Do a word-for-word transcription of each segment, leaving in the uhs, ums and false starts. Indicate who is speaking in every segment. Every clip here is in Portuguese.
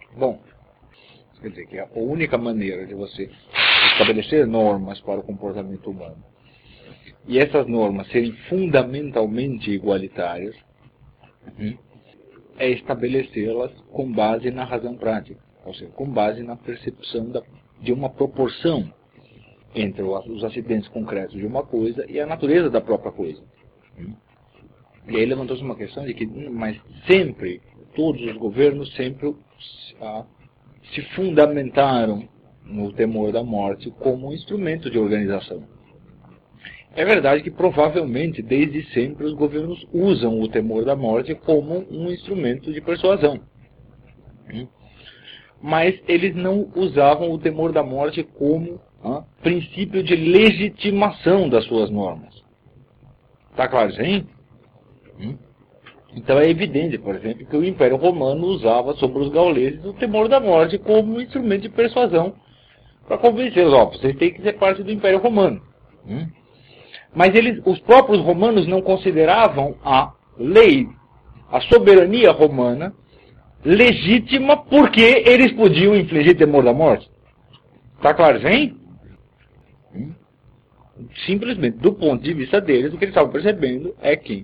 Speaker 1: Bom, quer dizer que a única maneira de você estabelecer normas para o comportamento humano e essas normas serem fundamentalmente igualitárias é estabelecê-las com base na razão prática, ou seja, com base na percepção da, de uma proporção entre os acidentes concretos de uma coisa e a natureza da própria coisa. E aí levantou-se uma questão de que, mas sempre, todos os governos sempre ah, se fundamentaram no temor da morte como um instrumento de organização. É verdade que provavelmente, desde sempre, os governos usam o temor da morte como um instrumento de persuasão. Mas eles não usavam o temor da morte como ah, princípio de legitimação das suas normas. Está claro isso aí? Então é evidente, por exemplo, que o Império Romano usava sobre os gauleses o temor da morte como um instrumento de persuasão para convencê-los, ó, vocês têm que ser parte do Império Romano. Mas eles, os próprios romanos não consideravam a lei, a soberania romana, legítima porque eles podiam infligir temor da morte. Está claro isso aí? Simplesmente, do ponto de vista deles, o que eles estavam percebendo é que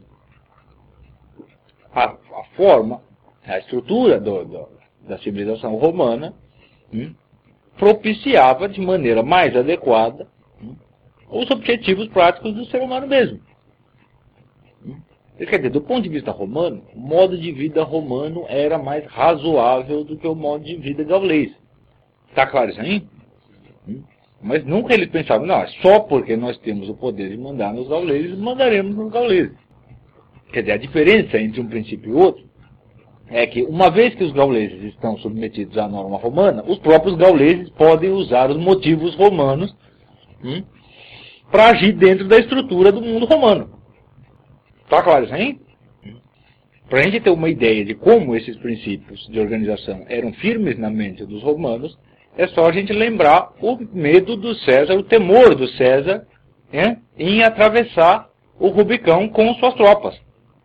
Speaker 1: a, a forma, a estrutura do, do, da civilização romana hum, propiciava de maneira mais adequada hum, os objetivos práticos do ser humano mesmo. Hum. Quer dizer, do ponto de vista romano, o modo de vida romano era mais razoável do que o modo de vida gaulês. Está claro isso aí? Hum. Mas nunca eles pensavam, não, é só porque nós temos o poder de mandar nos gauleses, mandaremos nos gauleses. Quer dizer, a diferença entre um princípio e outro é que, uma vez que os gauleses estão submetidos à norma romana, os próprios gauleses podem usar os motivos romanos hum, para agir dentro da estrutura do mundo romano. Está claro isso aí? Para a gente ter uma ideia de como esses princípios de organização eram firmes na mente dos romanos, é só a gente lembrar o medo do César, o temor do César é, em atravessar o Rubicão com suas tropas.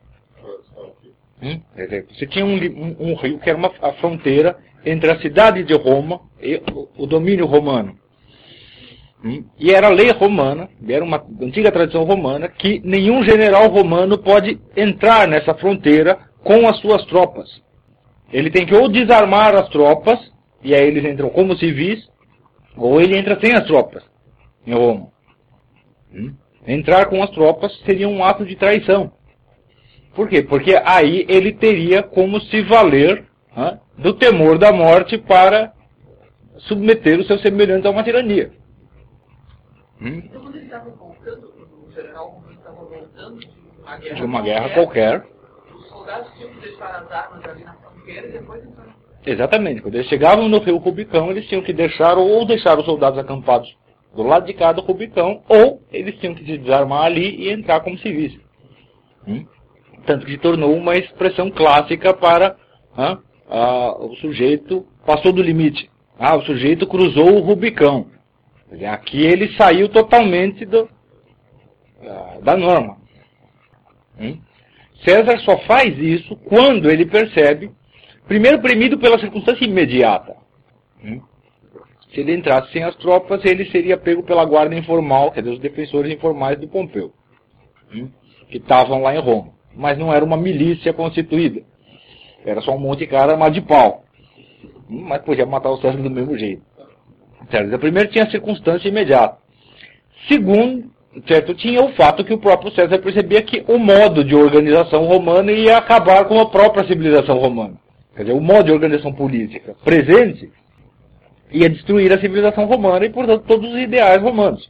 Speaker 1: Hum? Você tinha um, um, um rio que era uma, a fronteira entre a cidade de Roma e o, o domínio romano. Hum? E era a lei romana, era uma antiga tradição romana, que nenhum general romano pode entrar nessa fronteira com as suas tropas. Ele tem que ou desarmar as tropas, e aí eles entram como civis, ou ele entra sem as tropas em Roma. Hum? Entrar com as tropas seria um ato de traição. Por quê? Porque aí ele teria como se valer hein, do temor da morte para submeter os seus semelhantes a uma tirania. Hum?
Speaker 2: Então, quando ele estava voltando, o general romano estava voltando de uma guerra,
Speaker 1: de uma guerra qualquer,
Speaker 2: os soldados tinham que deixar as armas ali na fronteira e depois então...
Speaker 1: Exatamente. Quando eles chegavam no rio Rubicão, eles tinham que deixar ou deixar os soldados acampados do lado de cá do Rubicão, ou eles tinham que se desarmar ali e entrar como civis. Hum? Tanto que se tornou uma expressão clássica para ah, ah, o sujeito passou do limite. Ah, o sujeito cruzou o Rubicão. Aqui ele saiu totalmente do, ah, da norma. Hum? César só faz isso quando ele percebe, primeiro premido pela circunstância imediata. Hum? Se ele entrasse sem as tropas, ele seria pego pela guarda informal, quer dizer, os defensores informais do Pompeu, hum? que estavam lá em Roma. Mas não era uma milícia constituída. Era só um monte de cara armado de pau. Hum? Mas podia matar o César do mesmo jeito. Certo? Primeiro tinha a circunstância imediata. Segundo, certo, tinha o fato que o próprio César percebia que o modo de organização romana ia acabar com a própria civilização romana. Quer dizer, o modo de organização política presente ia destruir a civilização romana e, portanto, todos os ideais romanos.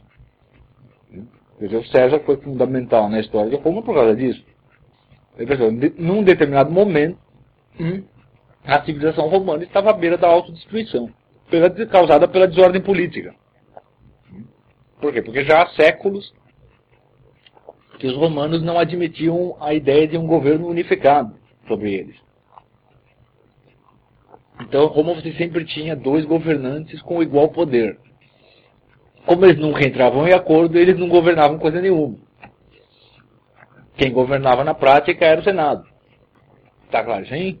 Speaker 1: Quer dizer, o César foi fundamental na história de Roma por causa disso. Ele pensou, num determinado momento, hum, a civilização romana estava à beira da autodestruição, pela, causada pela desordem política. Por quê? Porque já há séculos que os romanos não admitiam a ideia de um governo unificado sobre eles. Então, Roma você sempre tinha dois governantes com igual poder. Como eles nunca entravam em acordo, eles não governavam coisa nenhuma. Quem governava na prática era o Senado. Está claro, sim?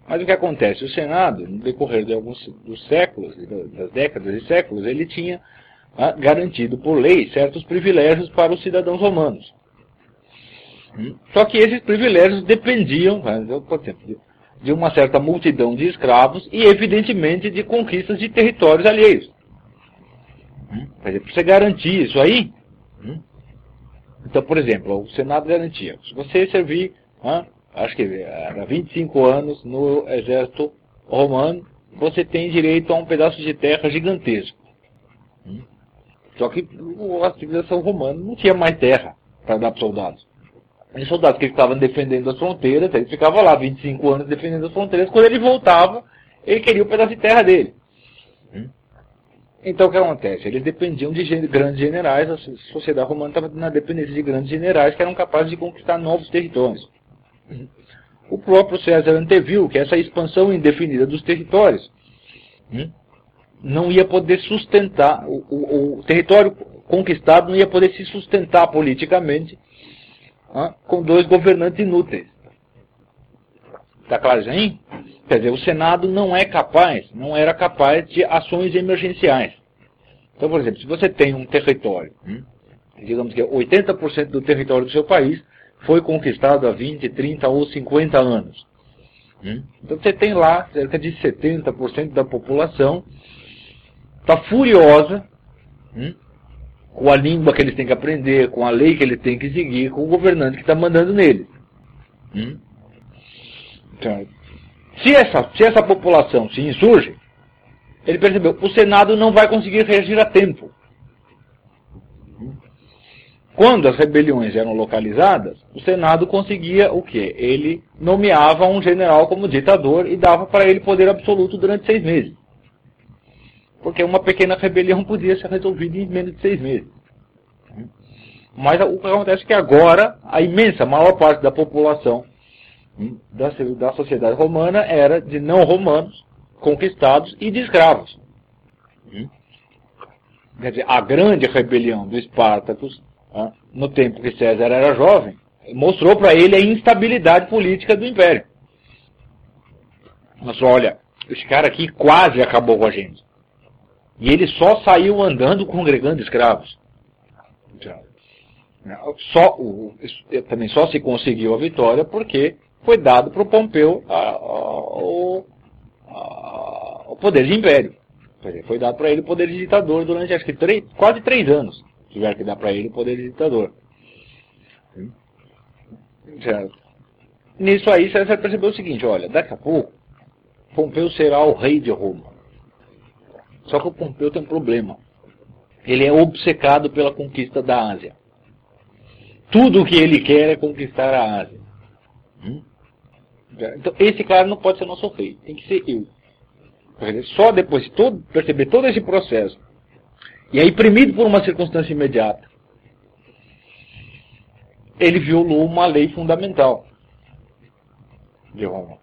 Speaker 1: Mas o que acontece? O Senado, no decorrer de alguns dos séculos, das décadas e séculos, ele tinha ah, garantido por lei certos privilégios para os cidadãos romanos. Hum? Só que esses privilégios dependiam, por exemplo, de uma certa multidão de escravos e, evidentemente, de conquistas de territórios alheios. Hum? Para você garantir isso aí, hum? Então, por exemplo, o Senado garantia, se você servir, ah, acho que era vinte e cinco anos no exército romano, você tem direito a um pedaço de terra gigantesco. Hum? Só que a civilização romana não tinha mais terra para dar para os soldados. Os soldados que estavam defendendo as fronteiras, ele ficava lá vinte e cinco anos defendendo as fronteiras, quando ele voltava, ele queria o pedaço de terra dele. Hum? Então o que acontece? Eles dependiam de grandes generais, a sociedade romana estava na dependência de grandes generais que eram capazes de conquistar novos territórios. O próprio César anteviu que essa expansão indefinida dos territórios hum, não ia poder sustentar, o, o, o território conquistado não ia poder se sustentar politicamente hum, com dois governantes inúteis. Está claro isso aí? Quer dizer, o Senado não é capaz, não era capaz de ações emergenciais. Então, por exemplo, se você tem um território, hum, digamos que oitenta por cento do território do seu país foi conquistado há vinte, trinta ou cinquenta anos. Hum? Então você tem lá cerca de setenta por cento da população está furiosa hum, com a língua que eles têm que aprender, com a lei que eles têm que seguir, com o governante que está mandando neles. Hum? Então, se, essa, se essa população se insurge, ele percebeu, o Senado não vai conseguir reagir a tempo. Quando as rebeliões eram localizadas, o Senado conseguia o quê? Ele nomeava um general como ditador e dava para ele poder absoluto durante seis meses. Porque uma pequena rebelião podia ser resolvida em menos de seis meses. Mas o que acontece é que agora a imensa maior parte da população da, da sociedade romana era de não romanos, conquistados e de escravos. Quer dizer, a grande rebelião do Espartacus, no tempo que César era jovem, mostrou para ele a instabilidade política do império. Mostrou, olha, esse cara aqui quase acabou com a gente. E ele só saiu andando congregando escravos. Só, o, também só se conseguiu a vitória porque foi dado para o Pompeu a, a, a, a, o poder de império. Foi dado para ele o poder de ditador durante acho que três, quase três anos. Tiver que dar para ele o poder de ditador. Certo. Nisso aí César percebeu o seguinte, olha, daqui a pouco Pompeu será o rei de Roma. Só que o Pompeu tem um problema. Ele é obcecado pela conquista da Ásia. Tudo o que ele quer é conquistar a Ásia. Hum? Então esse cara não pode ser nosso rei, tem que ser eu. Só depois de todo, perceber todo esse processo, e aí, premido por uma circunstância imediata, ele violou uma lei fundamental de Roma.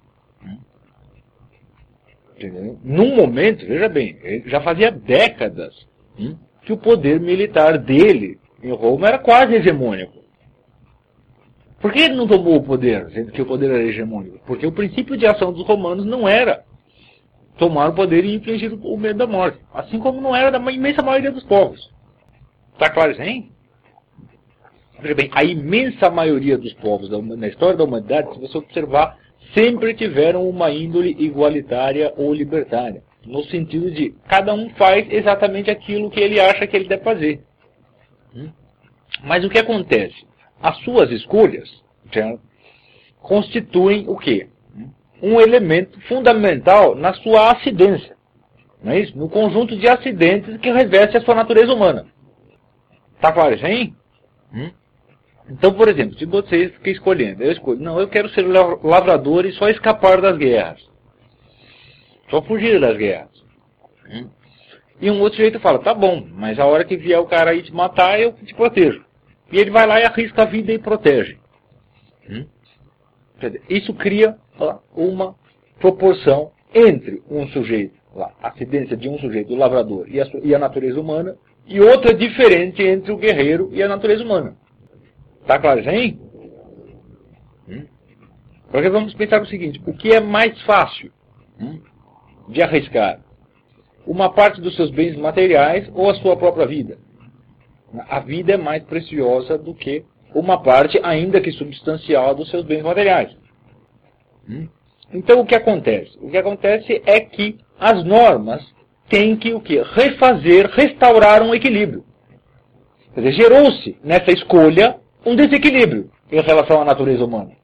Speaker 1: Entendeu? Num momento, veja bem, ele já fazia décadas hum, que o poder militar dele em Roma era quase hegemônico. Por que ele não tomou o poder, sendo que o poder era hegemônico? Porque o princípio de ação dos romanos não era tomar o poder e infligir o medo da morte. Assim como não era da imensa maioria dos povos. Está claro isso aí? Veja bem, a imensa maioria dos povos da, na história da humanidade, se você observar, sempre tiveram uma índole igualitária ou libertária. No sentido de, cada um faz exatamente aquilo que ele acha que ele deve fazer. Hum? Mas o que acontece? As suas escolhas já, constituem o quê? Um elemento fundamental na sua acidência. Não é isso? No conjunto de acidentes que reveste a sua natureza humana. Está claro isso aí? Hum? Então, por exemplo, se você fica escolhendo, eu escolho, não, eu quero ser lavrador e só escapar das guerras. Só fugir das guerras. Hum? E um outro jeito fala, tá bom, mas a hora que vier o cara aí te matar, eu te protejo. E ele vai lá e arrisca a vida e protege. Hum? Isso cria ó, uma proporção entre um sujeito, lá, a acidência de um sujeito, o lavrador, e a, e a natureza humana, e outra diferente entre o guerreiro e a natureza humana. Está claro isso aí? Hum? Porque vamos pensar o seguinte, o que é mais fácil hum, de arriscar? Uma parte dos seus bens materiais ou a sua própria vida? A vida é mais preciosa do que uma parte, ainda que substancial, dos seus bens materiais. Hum? Então o que acontece? O que acontece é que as normas têm que o quê? Refazer, restaurar um equilíbrio. Quer dizer, gerou-se nessa escolha um desequilíbrio em relação à natureza humana.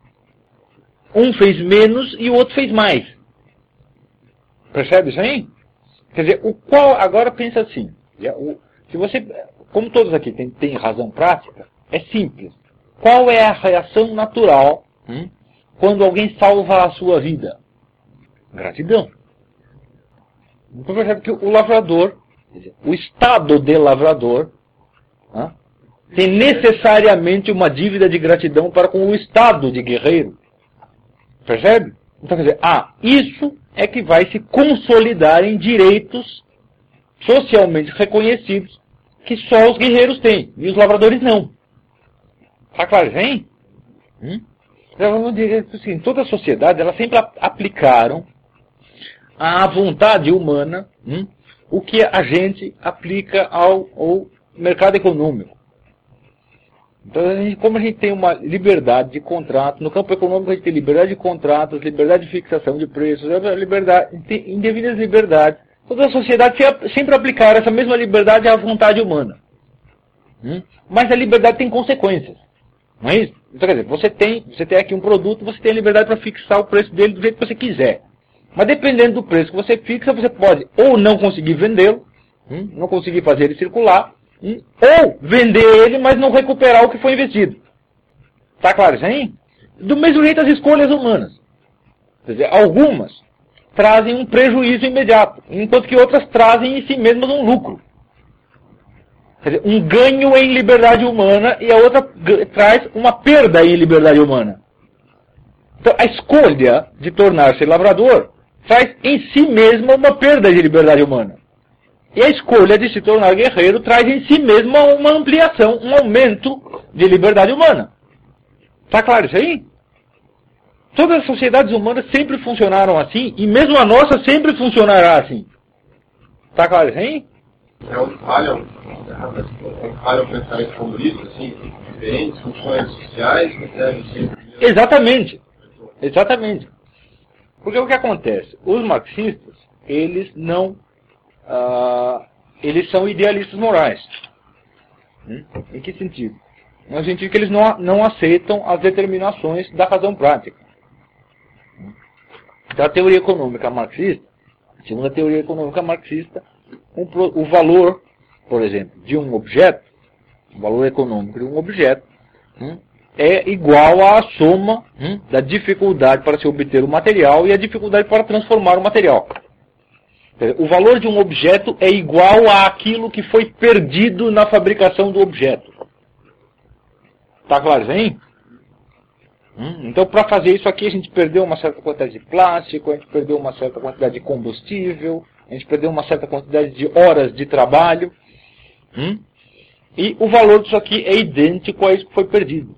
Speaker 1: Um fez menos e o outro fez mais. Percebe isso aí? Quer dizer, o qual, agora pensa assim, o, se você, como todos aqui têm, têm razão prática, é simples. Qual é a reação natural hum, quando alguém salva a sua vida? Gratidão. Então percebe que o lavrador, o estado de lavrador, hum, tem necessariamente uma dívida de gratidão para com o estado de guerreiro. Percebe? Então quer dizer, ah, isso é que vai se consolidar em direitos socialmente reconhecidos que só os guerreiros têm, e os lavradores não. Tá claro, hein? Hum? Então, vamos dizer assim, toda a sociedade, elas sempre aplicaram à vontade humana hum, o que a gente aplica ao, ao mercado econômico. Então, a gente, como a gente tem uma liberdade de contrato, no campo econômico a gente tem liberdade de contratos, liberdade de fixação de preços, liberdade, indevidas liberdades. Toda a sociedade sempre aplicar essa mesma liberdade à vontade humana. Hum? Mas a liberdade tem consequências. Não é isso? Então, quer dizer, você tem, você tem aqui um produto, você tem a liberdade para fixar o preço dele do jeito que você quiser. Mas dependendo do preço que você fixa, você pode ou não conseguir vendê-lo, hum? não conseguir fazer ele circular, hum? ou vender ele, mas não recuperar o que foi investido. Está claro isso aí? Do mesmo jeito as escolhas humanas. Quer dizer, algumas trazem um prejuízo imediato, enquanto que outras trazem em si mesmas um lucro. Quer dizer, um ganho em liberdade humana e a outra traz uma perda em liberdade humana. Então, a escolha de tornar-se lavrador traz em si mesma uma perda de liberdade humana. E a escolha de se tornar guerreiro traz em si mesma uma ampliação, um aumento de liberdade humana. Está claro isso aí? Todas as sociedades humanas sempre funcionaram assim, e mesmo a nossa sempre funcionará assim. Está claro isso aí?
Speaker 3: É um falho, é um falho pensamento comunista, assim, diferentes funções sociais, que devem ser...
Speaker 1: Exatamente. Exatamente. Porque o que acontece? Os marxistas, eles não... Uh, eles são idealistas morais. Hum? Em que sentido? No sentido que eles não, não aceitam as determinações da razão prática. Então, a teoria econômica marxista, segundo a teoria econômica marxista, um, o valor, por exemplo, de um objeto, o valor econômico de um objeto, hum, é igual à soma hum, da dificuldade para se obter o material e a dificuldade para transformar o material. O valor de um objeto é igual àquilo que foi perdido na fabricação do objeto. Está claro, hein? Hum, então, para fazer isso aqui, a gente perdeu uma certa quantidade de plástico, a gente perdeu uma certa quantidade de combustível, a gente perdeu uma certa quantidade de horas de trabalho. Hum, e o valor disso aqui é idêntico a isso que foi perdido.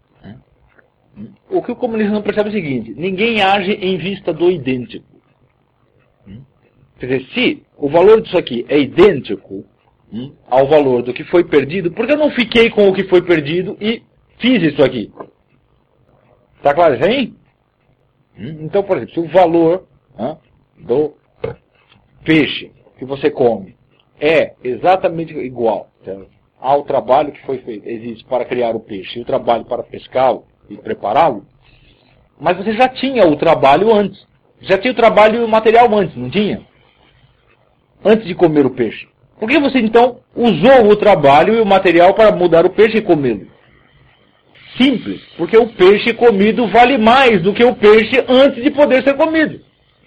Speaker 1: Hum, o que o comunismo não percebe é o seguinte: ninguém age em vista do idêntico. Hum, quer dizer, se o valor disso aqui é idêntico hum, ao valor do que foi perdido, por que eu não fiquei com o que foi perdido e fiz isso aqui? Está claro isso aí? Hum, então, por exemplo, se o valor hum, do peixe que você come é exatamente igual certo, ao trabalho que foi feito, existe para criar o peixe e o trabalho para pescá-lo e prepará-lo, mas você já tinha o trabalho antes. Já tinha o trabalho e o material antes, não tinha? Antes de comer o peixe. Por que você então usou o trabalho e o material para mudar o peixe e comê-lo? Simples, porque o peixe comido vale mais do que o peixe antes de poder ser comido.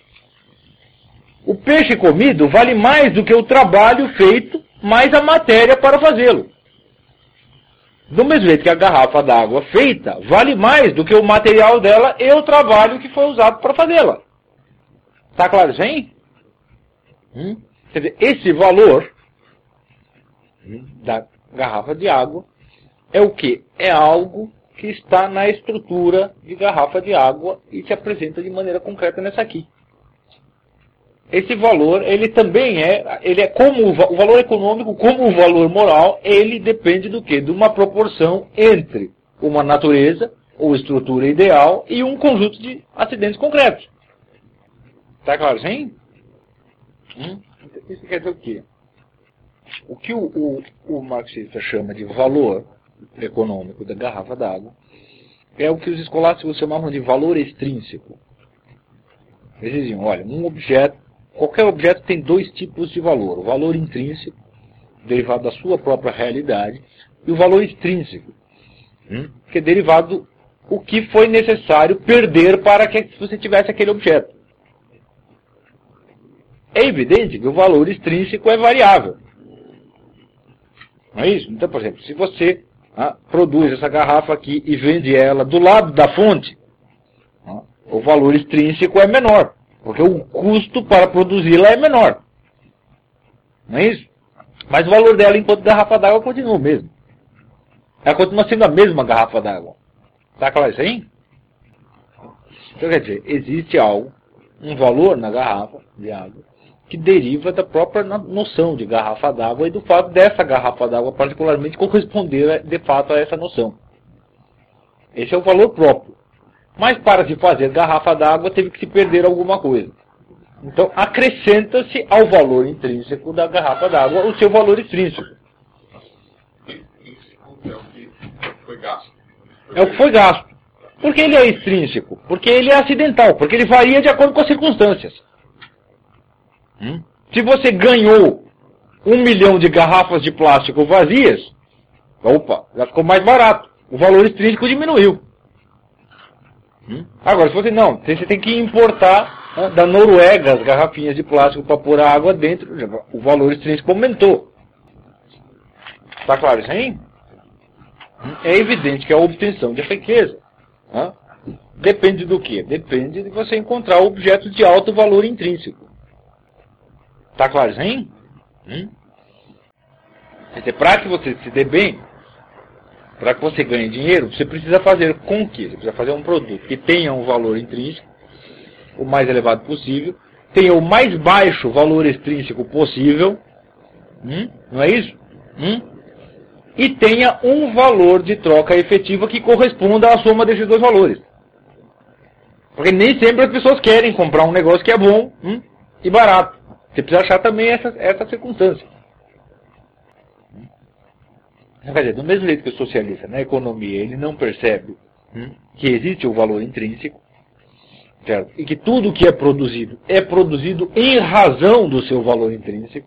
Speaker 1: O peixe comido vale mais do que o trabalho feito, mais a matéria para fazê-lo. Do mesmo jeito que a garrafa d'água feita vale mais do que o material dela e o trabalho que foi usado para fazê-la. Está claro isso aí? Hum? Quer dizer, esse valor hum, da garrafa de água é o quê? É algo que está na estrutura de garrafa de água e se apresenta de maneira concreta nessa aqui. Esse valor, ele também é, ele é como o, o valor econômico, como o valor moral, ele depende do quê? De uma proporção entre uma natureza ou estrutura ideal e um conjunto de acidentes concretos. Tá claro, sim? Hum? Isso quer dizer o quê? O que o, o, o marxista chama de valor econômico da garrafa d'água é o que os escolásticos chamavam de valor extrínseco. Eles diziam, olha, um objeto, qualquer objeto tem dois tipos de valor. O valor intrínseco, derivado da sua própria realidade, e o valor extrínseco, hum, que é derivado do que foi necessário perder para que você tivesse aquele objeto. É evidente que o valor extrínseco é variável. Não é isso? Então, por exemplo, se você ah, produz essa garrafa aqui e vende ela do lado da fonte, ah, o valor extrínseco é menor, porque o custo para produzi-la é menor. Não é isso? Mas o valor dela enquanto garrafa d'água continua o mesmo. Ela continua sendo a mesma garrafa d'água. Está claro isso aí? Então, quer dizer, existe algo, um valor na garrafa de água, que deriva da própria noção de garrafa d'água e do fato dessa garrafa d'água particularmente corresponder de fato a essa noção. Esse é o valor próprio. Mas para se fazer garrafa d'água teve que se perder alguma coisa. Então acrescenta-se ao valor intrínseco da garrafa d'água o seu valor extrínseco.
Speaker 3: É o que foi gasto.
Speaker 1: É o que foi gasto. Por que ele é extrínseco? Porque ele é acidental, porque ele varia de acordo com as circunstâncias. Hum? Se você ganhou um milhão de garrafas de plástico vazias, opa, já ficou mais barato. O valor extrínseco diminuiu. Hum? Agora, se você não, você tem que importar, né, da Noruega as garrafinhas de plástico para pôr a água dentro, o valor extrínseco aumentou. Está claro isso aí? Hum? É evidente que a obtenção de riqueza, né, depende do quê? Depende de você encontrar objetos de alto valor intrínseco. Está claro isso aí? Hum? Para que você se dê bem, para que você ganhe dinheiro, você precisa fazer com que? Você precisa fazer um produto que tenha um valor intrínseco, o mais elevado possível, tenha o mais baixo valor extrínseco possível, hum? Não é isso? Hum? E tenha um valor de troca efetiva que corresponda à soma desses dois valores. Porque nem sempre as pessoas querem comprar um negócio que é bom, hum, e barato. Você precisa achar também essa, essa circunstância. Quer dizer, do mesmo jeito que o socialista na economia ele não percebe hum, que existe o valor intrínseco, certo? E que tudo que é produzido é produzido em razão do seu valor intrínseco.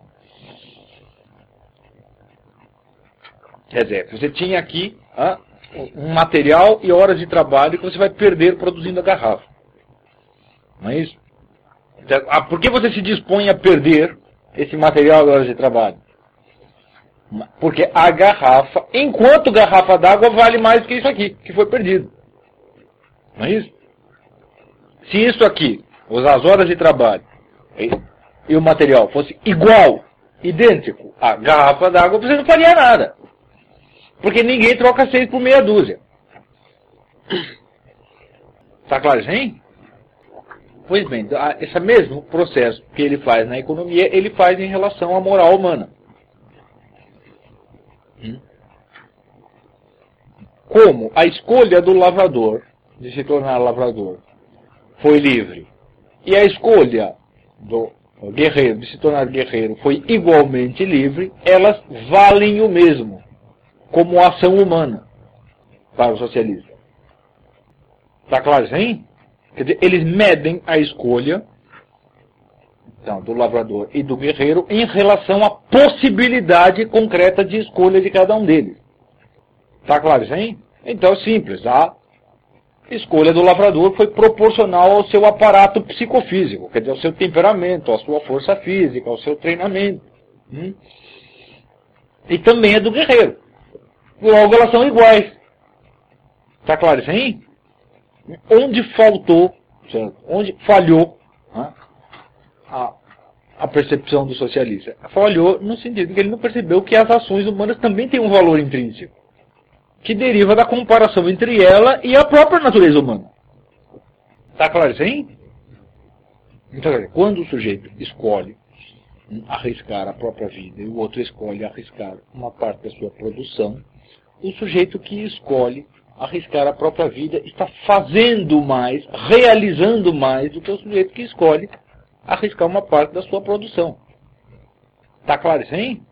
Speaker 1: Quer dizer, você tinha aqui ah, um material e horas de trabalho que você vai perder produzindo a garrafa. Não é isso? Ah, por que você se dispõe a perder esse material e horas de trabalho? Porque a garrafa, enquanto garrafa d'água, vale mais do que isso aqui, que foi perdido. Não é isso? Se isso aqui, as horas de trabalho e, e o material fosse igual, idêntico à garrafa d'água, você não faria nada. Porque ninguém troca seis por meia dúzia. Está claro isso aí? Pois bem, esse mesmo processo que ele faz na economia, ele faz em relação à moral humana. Como a escolha do lavrador, de se tornar lavrador, foi livre, e a escolha do guerreiro de se tornar guerreiro foi igualmente livre, elas valem o mesmo, como ação humana, para o socialista. Está claro isso aí? Quer dizer, eles medem a escolha então, do lavrador e do guerreiro em relação à possibilidade concreta de escolha de cada um deles. Está claro isso aí? Então é simples. A escolha do lavrador foi proporcional ao seu aparato psicofísico, quer dizer, ao seu temperamento, à sua força física, ao seu treinamento. Hum? E também é do guerreiro. Logo, elas são iguais. Está claro isso aí? Onde faltou, certo? Onde falhou, né, a, a percepção do socialista? Falhou no sentido que ele não percebeu que as ações humanas também têm um valor intrínseco. que deriva da comparação entre ela e a própria natureza humana. Está claro isso aí? Então, quando o sujeito escolhe arriscar a própria vida e o outro escolhe arriscar uma parte da sua produção, o sujeito que escolhe arriscar a própria vida está fazendo mais, realizando mais do que o sujeito que escolhe arriscar uma parte da sua produção. Está claro isso aí?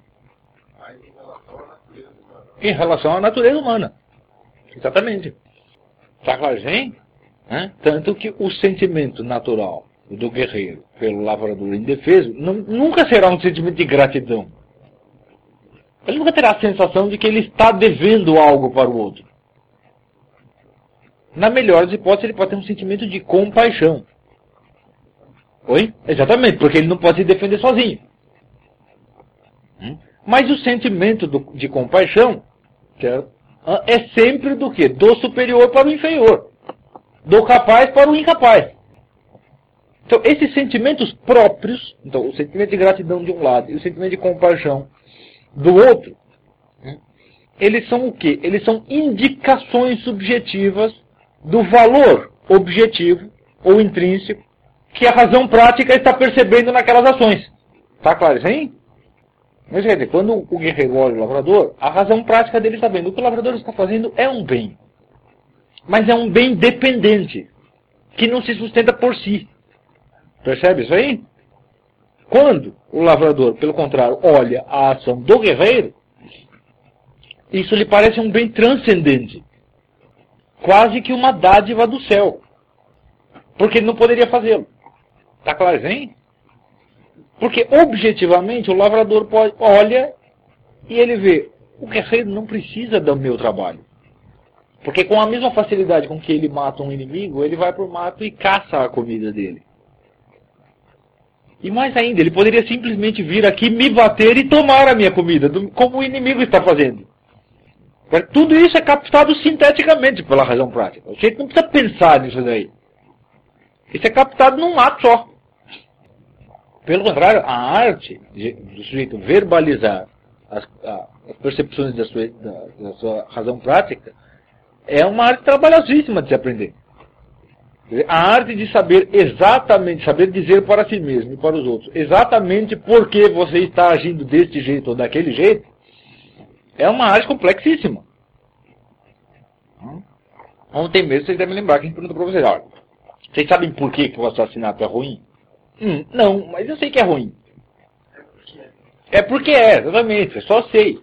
Speaker 1: Em relação à natureza humana. Exatamente. Está claro isso aí? Hã? Tanto que o sentimento natural do guerreiro pelo lavrador indefeso não, nunca será um sentimento de gratidão. Ele nunca terá a sensação de que ele está devendo algo para o outro. Na melhor das hipóteses, ele pode ter um sentimento de compaixão. Oi? Exatamente, porque ele não pode se defender sozinho. Hum? Mas o sentimento do, de compaixão certo? É sempre do quê? Do superior para o inferior. Do capaz para o incapaz. Então, esses sentimentos próprios, então, o sentimento de gratidão de um lado e o sentimento de compaixão do outro, eles são o quê? Eles são indicações subjetivas do valor objetivo ou intrínseco que a razão prática está percebendo naquelas ações. Está claro isso aí? Mas, quer dizer, quando o guerreiro olha o lavrador, a razão prática dele está vendo. O que o lavrador está fazendo é um bem. Mas é um bem dependente, que não se sustenta por si. Percebe isso aí? Quando o lavrador, pelo contrário, olha a ação do guerreiro, isso lhe parece um bem transcendente. Quase que uma dádiva do céu. Porque ele não poderia fazê-lo. Está claro, hein? Porque, objetivamente, o lavrador pode, olha e ele vê, o guerreiro não precisa do meu trabalho. Porque com a mesma facilidade com que ele mata um inimigo, ele vai para o mato e caça a comida dele. E mais ainda, ele poderia simplesmente vir aqui, me bater e tomar a minha comida, como o inimigo está fazendo. Tudo isso é captado sinteticamente pela razão prática. O sujeito não precisa pensar nisso daí. Isso é captado num ato só. Pelo contrário, a arte do sujeito verbalizar as, as percepções da sua, da, da sua razão prática é uma arte trabalhosíssima de se aprender. A arte de saber exatamente, saber dizer para si mesmo e para os outros exatamente por que você está agindo deste jeito ou daquele jeito, é uma arte complexíssima. Ontem mesmo vocês devem lembrar que a gente perguntou para vocês, olha, vocês sabem por que, que o assassinato é ruim? Hum, não, mas eu sei que é ruim. É porque é, exatamente, eu só sei.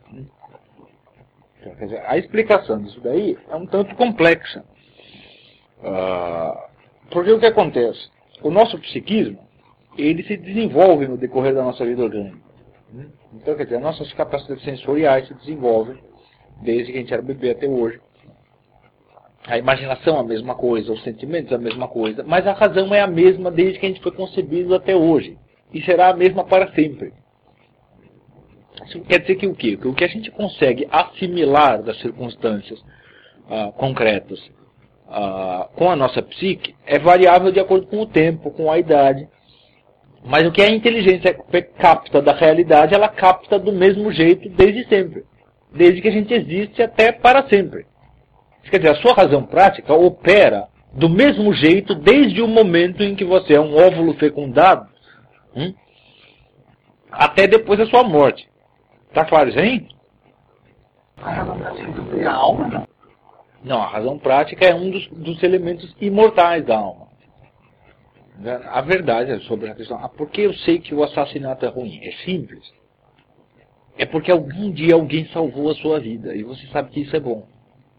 Speaker 1: Quer dizer, a explicação disso daí é um tanto complexa. Uh, porque o que acontece? O nosso psiquismo, ele se desenvolve no decorrer da nossa vida orgânica. Então, quer dizer, as nossas capacidades sensoriais se desenvolvem desde que a gente era bebê até hoje. A imaginação é a mesma coisa, os sentimentos é a mesma coisa, mas a razão é a mesma desde que a gente foi concebido até hoje. E será a mesma para sempre. Isso quer dizer que o quê? Que o que a gente consegue assimilar das circunstâncias ah, concretas ah, com a nossa psique é variável de acordo com o tempo, com a idade. Mas o que a inteligência capta da realidade, ela capta do mesmo jeito desde sempre. Desde que a gente existe até para sempre. Quer dizer, a sua razão prática opera do mesmo jeito desde o momento em que você é um óvulo fecundado hum, até depois da sua morte. Tá claro isso aí?
Speaker 2: A razão prática é a alma, não?
Speaker 1: Não, a razão prática é um dos, dos elementos imortais da alma. A verdade é sobre a questão, ah, por que eu sei que o assassinato é ruim? É simples. É porque algum dia alguém salvou a sua vida e você sabe que isso é bom.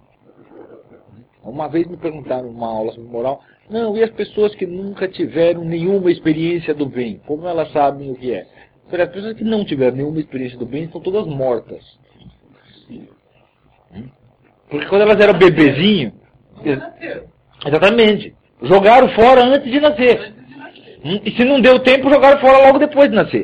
Speaker 1: Uma vez me perguntaram numa aula sobre moral, não, e as pessoas que nunca tiveram nenhuma experiência do bem, como elas sabem o que é? As pessoas que não tiveram nenhuma experiência do bem estão todas mortas. Porque quando elas eram bebezinho, exatamente, jogaram fora antes de nascer. E se não deu tempo, jogaram fora logo depois de nascer.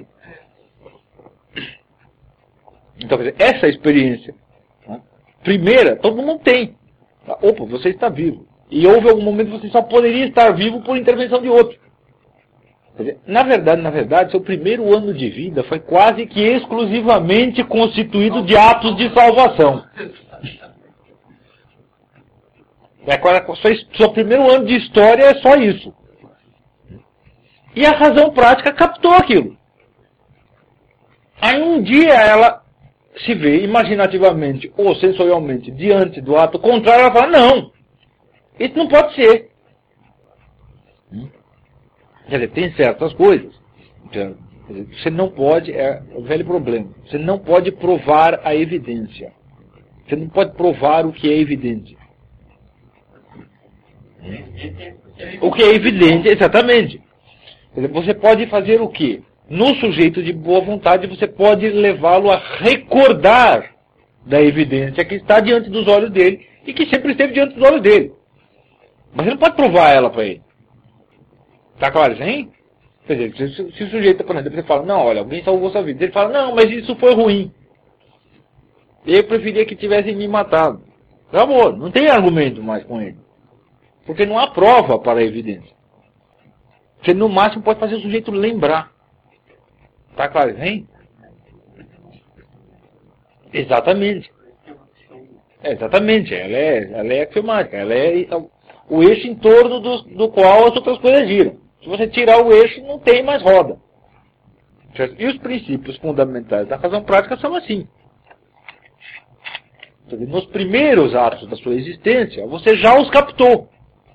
Speaker 1: Então, quer dizer, essa experiência, né, primeira, todo mundo tem. Opa, você está vivo. E houve algum momento que você só poderia estar vivo por intervenção de outro. Quer dizer, na verdade, na verdade, seu primeiro ano de vida foi quase que exclusivamente constituído de atos de salvação. É, agora, sua, seu primeiro ano de história é só isso. E a razão prática captou aquilo. Aí um dia ela se vê imaginativamente ou sensorialmente diante do ato contrário, ela fala, não, isso não pode ser. Quer dizer, tem certas coisas. Você não pode, é o velho problema, você não pode provar a evidência. Você não pode provar o que é evidente. O que é evidente, exatamente. Quer dizer, você pode fazer o quê? No sujeito de boa vontade, você pode levá-lo a recordar da evidência que está diante dos olhos dele e que sempre esteve diante dos olhos dele. Mas você não pode provar ela para ele. Está claro, hein? Quer dizer, se, se o sujeito, por exemplo, você fala, não, olha, alguém salvou sua vida. Ele fala, não, mas isso foi ruim. Eu preferia que tivessem me matado. Acabou, não tem argumento mais com ele. Porque não há prova para a evidência. Você, no máximo, pode fazer o sujeito lembrar. Está claro, hein? Exatamente. É, exatamente, ela é, ela é axiomática. Ela é o eixo em torno do, do qual as outras coisas giram. Se você tirar o eixo, não tem mais roda. Certo? E os princípios fundamentais da razão prática são assim. Nos primeiros atos da sua existência, você já os captou.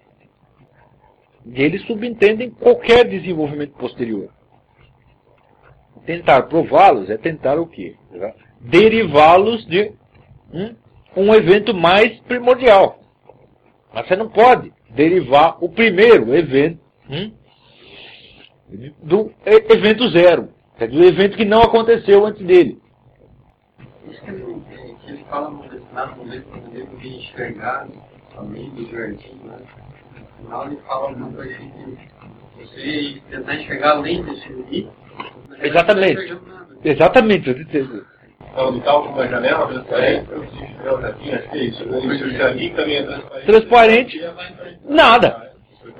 Speaker 1: E eles subentendem qualquer desenvolvimento posterior. Tentar prová-los é tentar o quê? Derivá-los de um, um evento mais primordial. Mas você não pode derivar o primeiro evento hum, do evento zero. É do evento que não aconteceu antes dele.
Speaker 4: Isso que ele, que ele fala no determinado momento, quando ele devia enxergar além do jardim, né? No final ele fala alguma coisa que você tentar enxergar além desse limite.
Speaker 1: Exatamente. Exatamente.
Speaker 3: Então, ele estava com uma janela transparente, eu o jardim, acho que é isso. O jardim também é transparente.
Speaker 1: Transparente, nada.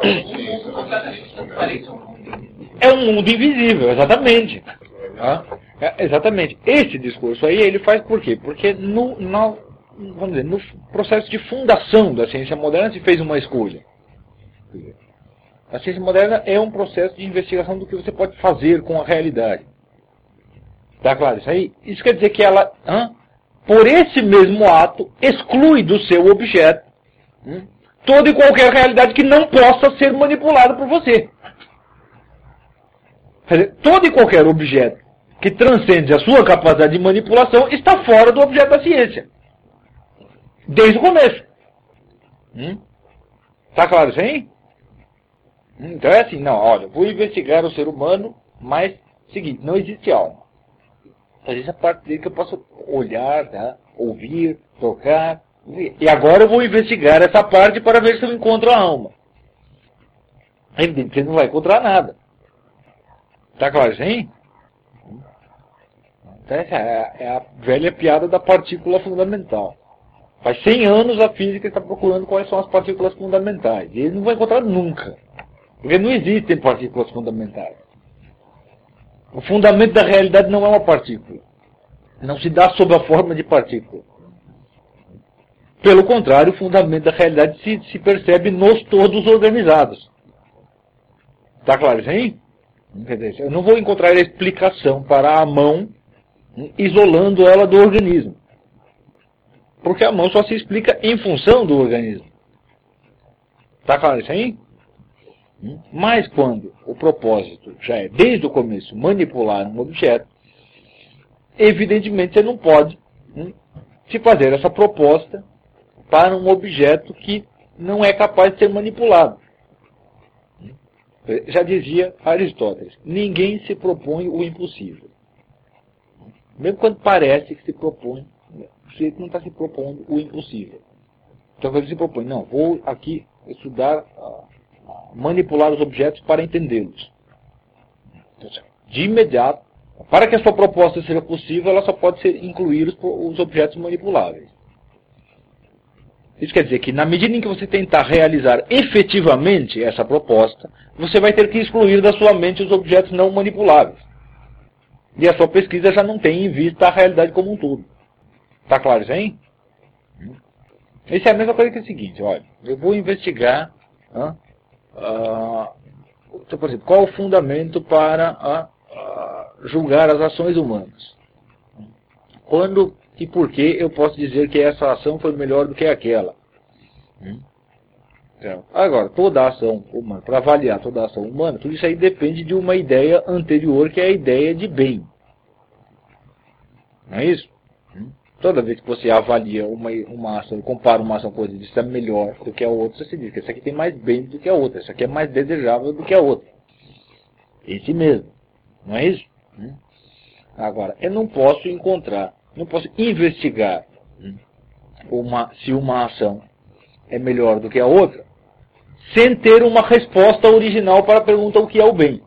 Speaker 1: É um mundo invisível, exatamente. É, exatamente. Esse discurso aí, ele faz por quê? Porque no, no, vamos dizer, no processo de fundação da ciência moderna se fez uma escolha. A ciência moderna é um processo de investigação do que você pode fazer com a realidade. Tá claro isso aí? Isso quer dizer que ela, hã, por esse mesmo ato, exclui do seu objeto hum, toda e qualquer realidade que não possa ser manipulada por você. Quer dizer, todo e qualquer objeto que transcende a sua capacidade de manipulação está fora do objeto da ciência. Desde o começo. Hum? Tá claro isso aí? Então é assim, não, olha, vou investigar o ser humano, mas, seguinte, não existe alma. Existe a parte dele que eu posso olhar, tá? Ouvir, tocar, e agora eu vou investigar essa parte para ver se eu encontro a alma. É evidente que você não vai encontrar nada. Tá claro isso aí? Então essa é a velha piada da partícula fundamental. Faz cem anos a física está procurando quais são as partículas fundamentais. E ele não vai encontrar nunca. Porque não existem partículas fundamentais. O fundamento da realidade não é uma partícula. Não se dá sob a forma de partícula. Pelo contrário, o fundamento da realidade se, se percebe nos todos organizados. Está claro isso aí? Quer dizer, eu não vou encontrar a explicação para a mão isolando ela do organismo. Porque a mão só se explica em função do organismo. Está claro isso aí? Mas quando o propósito já é, desde o começo, manipular um objeto, evidentemente você não pode hum, se fazer essa proposta para um objeto que não é capaz de ser manipulado. Já dizia Aristóteles, ninguém se propõe o impossível. Mesmo quando parece que se propõe, o sujeito não está se propondo o impossível. Então quando ele se propõe, não, vou aqui estudar, manipular os objetos para entendê-los. De imediato, para que a sua proposta seja possível, ela só pode ser incluir os, os objetos manipuláveis. Isso quer dizer que na medida em que você tentar realizar efetivamente essa proposta, você vai ter que excluir da sua mente os objetos não manipuláveis. E a sua pesquisa já não tem em vista a realidade como um todo. Está claro isso aí? Isso é a mesma coisa que o seguinte, olha, eu vou investigar, ah, ah, por exemplo, qual o fundamento para ah, ah, julgar as ações humanas. Quando e por que eu posso dizer que essa ação foi melhor do que aquela. Então, agora, toda a ação humana, para avaliar toda a ação humana, tudo isso aí depende de uma ideia anterior, que é a ideia de bem. Não é isso? Toda vez que você avalia uma, uma ação, compara uma ação com outra, isso é melhor do que a outra, você diz que essa aqui tem mais bem do que a outra, essa aqui é mais desejável do que a outra. Esse mesmo. Não é isso? Agora, eu não posso encontrar, não posso investigar uma, se uma ação é melhor do que a outra, sem ter uma resposta original para a pergunta o que é o bem.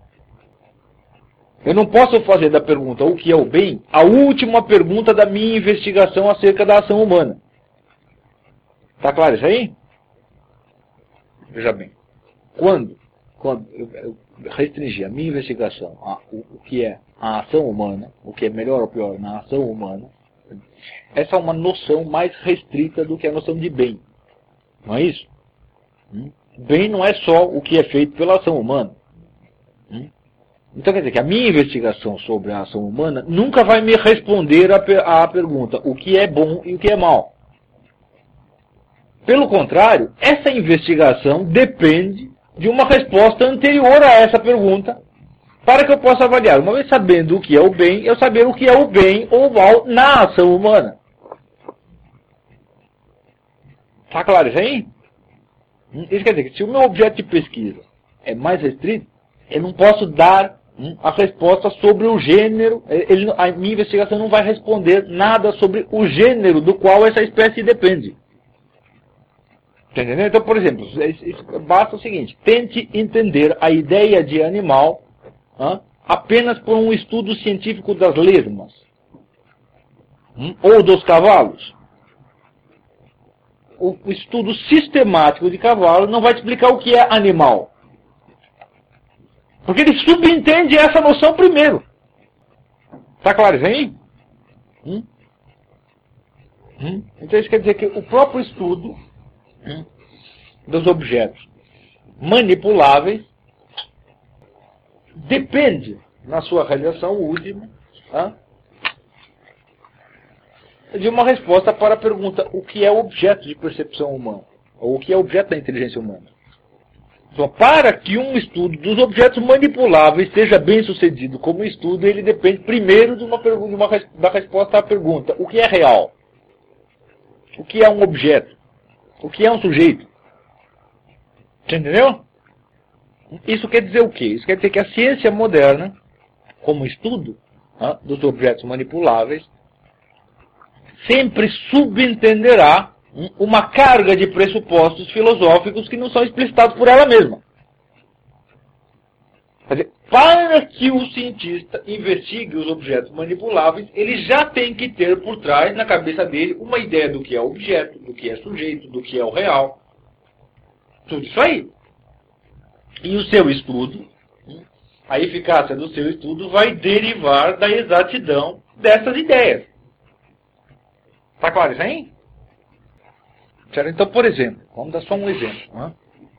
Speaker 1: Eu não posso fazer da pergunta o que é o bem a última pergunta da minha investigação acerca da ação humana. Está claro isso aí? Veja bem. Quando, quando eu restringir a minha investigação a o, o que é a ação humana, o que é melhor ou pior na ação humana, essa é uma noção mais restrita do que a noção de bem. Não é isso? Hum? Bem não é só o que é feito pela ação humana. Hum? Então quer dizer que a minha investigação sobre a ação humana nunca vai me responder à pergunta o que é bom e o que é mal. Pelo contrário, essa investigação depende de uma resposta anterior a essa pergunta para que eu possa avaliar. Uma vez sabendo o que é o bem, eu saber o que é o bem ou o mal na ação humana. Está claro isso aí? Isso quer dizer que se o meu objeto de pesquisa é mais restrito, eu não posso dar hum, a resposta sobre o gênero, ele, a minha investigação não vai responder nada sobre o gênero do qual essa espécie depende. Tá entendendo? Então, por exemplo, basta o seguinte, tente entender a ideia de animal hum, apenas por um estudo científico das lesmas hum, ou dos cavalos. O estudo sistemático de cavalo não vai te explicar o que é animal. Porque ele subentende essa noção primeiro. Está claro isso aí? Hum? Hum? Então isso quer dizer que o próprio estudo hum, dos objetos manipuláveis depende, na sua realização última, tá? de uma resposta para a pergunta o que é objeto de percepção humana, ou o que é objeto da inteligência humana. Então, para que um estudo dos objetos manipuláveis seja bem sucedido como estudo, ele depende primeiro de uma pergunta, de uma, da resposta à pergunta o que é real, o que é um objeto, o que é um sujeito. Entendeu? Isso quer dizer o quê? Isso quer dizer que a ciência moderna, como estudo ah, dos objetos manipuláveis, sempre subentenderá uma carga de pressupostos filosóficos que não são explicitados por ela mesma. Quer dizer, para que o cientista investigue os objetos manipuláveis, ele já tem que ter por trás, na cabeça dele, uma ideia do que é objeto, do que é sujeito, do que é o real. Tudo isso aí. E o seu estudo, a eficácia do seu estudo vai derivar da exatidão dessas ideias. Está claro isso aí? Então, por exemplo, vamos dar só um exemplo. Né?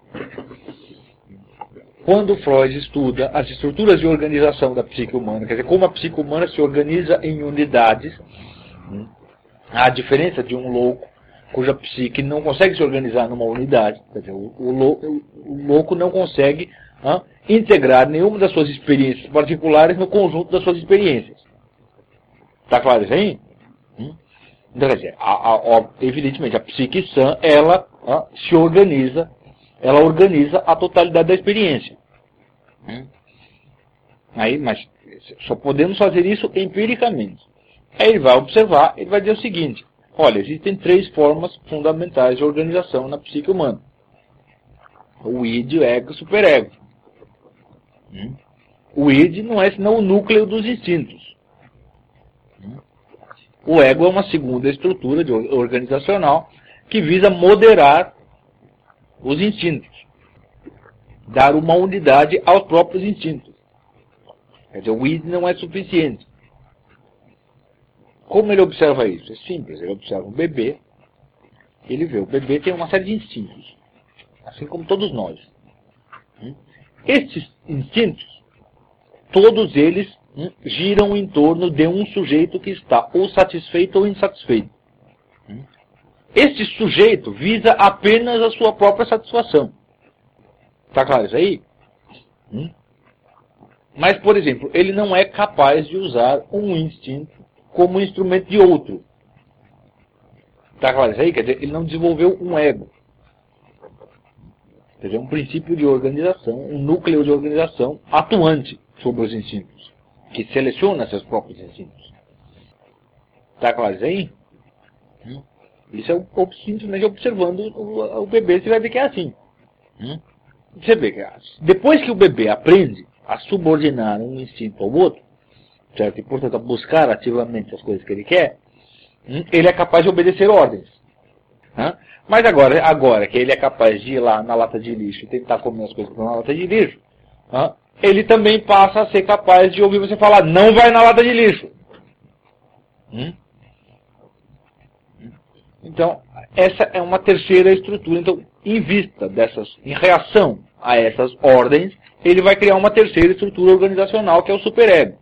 Speaker 1: Quando Freud estuda as estruturas de organização da psique humana, quer dizer, como a psique humana se organiza em unidades, a diferença de um louco, cuja psique não consegue se organizar numa unidade, quer dizer, o, o, louco, o louco não consegue hein, integrar nenhuma das suas experiências particulares no conjunto das suas experiências. Está claro isso aí? Hum? Então, quer dizer, a, a, a, evidentemente, a psique sã, ela a, se organiza, ela organiza a totalidade da experiência. Hum? Aí, mas só podemos fazer isso empiricamente. Aí ele vai observar, ele vai dizer o seguinte, olha, existem três formas fundamentais de organização na psique humana. O id, o ego e o superego. Hum? O id não é senão o núcleo dos instintos. Hum? O ego é uma segunda estrutura de organizacional que visa moderar os instintos. Dar uma unidade aos próprios instintos. Quer dizer, o id não é suficiente. Como ele observa isso? É simples. Ele observa um bebê ele vê, o bebê tem uma série de instintos, assim como todos nós. Estes instintos, todos eles hum, giram em torno de um sujeito que está ou satisfeito ou insatisfeito. Hum. Este sujeito visa apenas a sua própria satisfação. Está claro isso aí? Hum. Mas, por exemplo, ele não é capaz de usar um instinto como instrumento de outro. Está claro isso aí? Quer dizer, ele não desenvolveu um ego. Quer dizer, um princípio de organização, um núcleo de organização atuante sobre os instintos, que seleciona seus próprios instintos. Está claro isso aí? Hum. Isso é o, simplesmente observando o, o bebê, você vai ver que é assim. Hum. Você vê que depois que o bebê aprende a subordinar um instinto ao outro, certo? E, portanto, a buscar ativamente as coisas que ele quer, hum, ele é capaz de obedecer ordens. Hã? Mas agora, agora que ele é capaz de ir lá na lata de lixo e tentar comer as coisas que estão na lata de lixo, hã? Ele também passa a ser capaz de ouvir você falar, não vai na lata de lixo. Hum? Então, essa é uma terceira estrutura. Então, em vista dessas, em reação a essas ordens, ele vai criar uma terceira estrutura organizacional, que é o superego.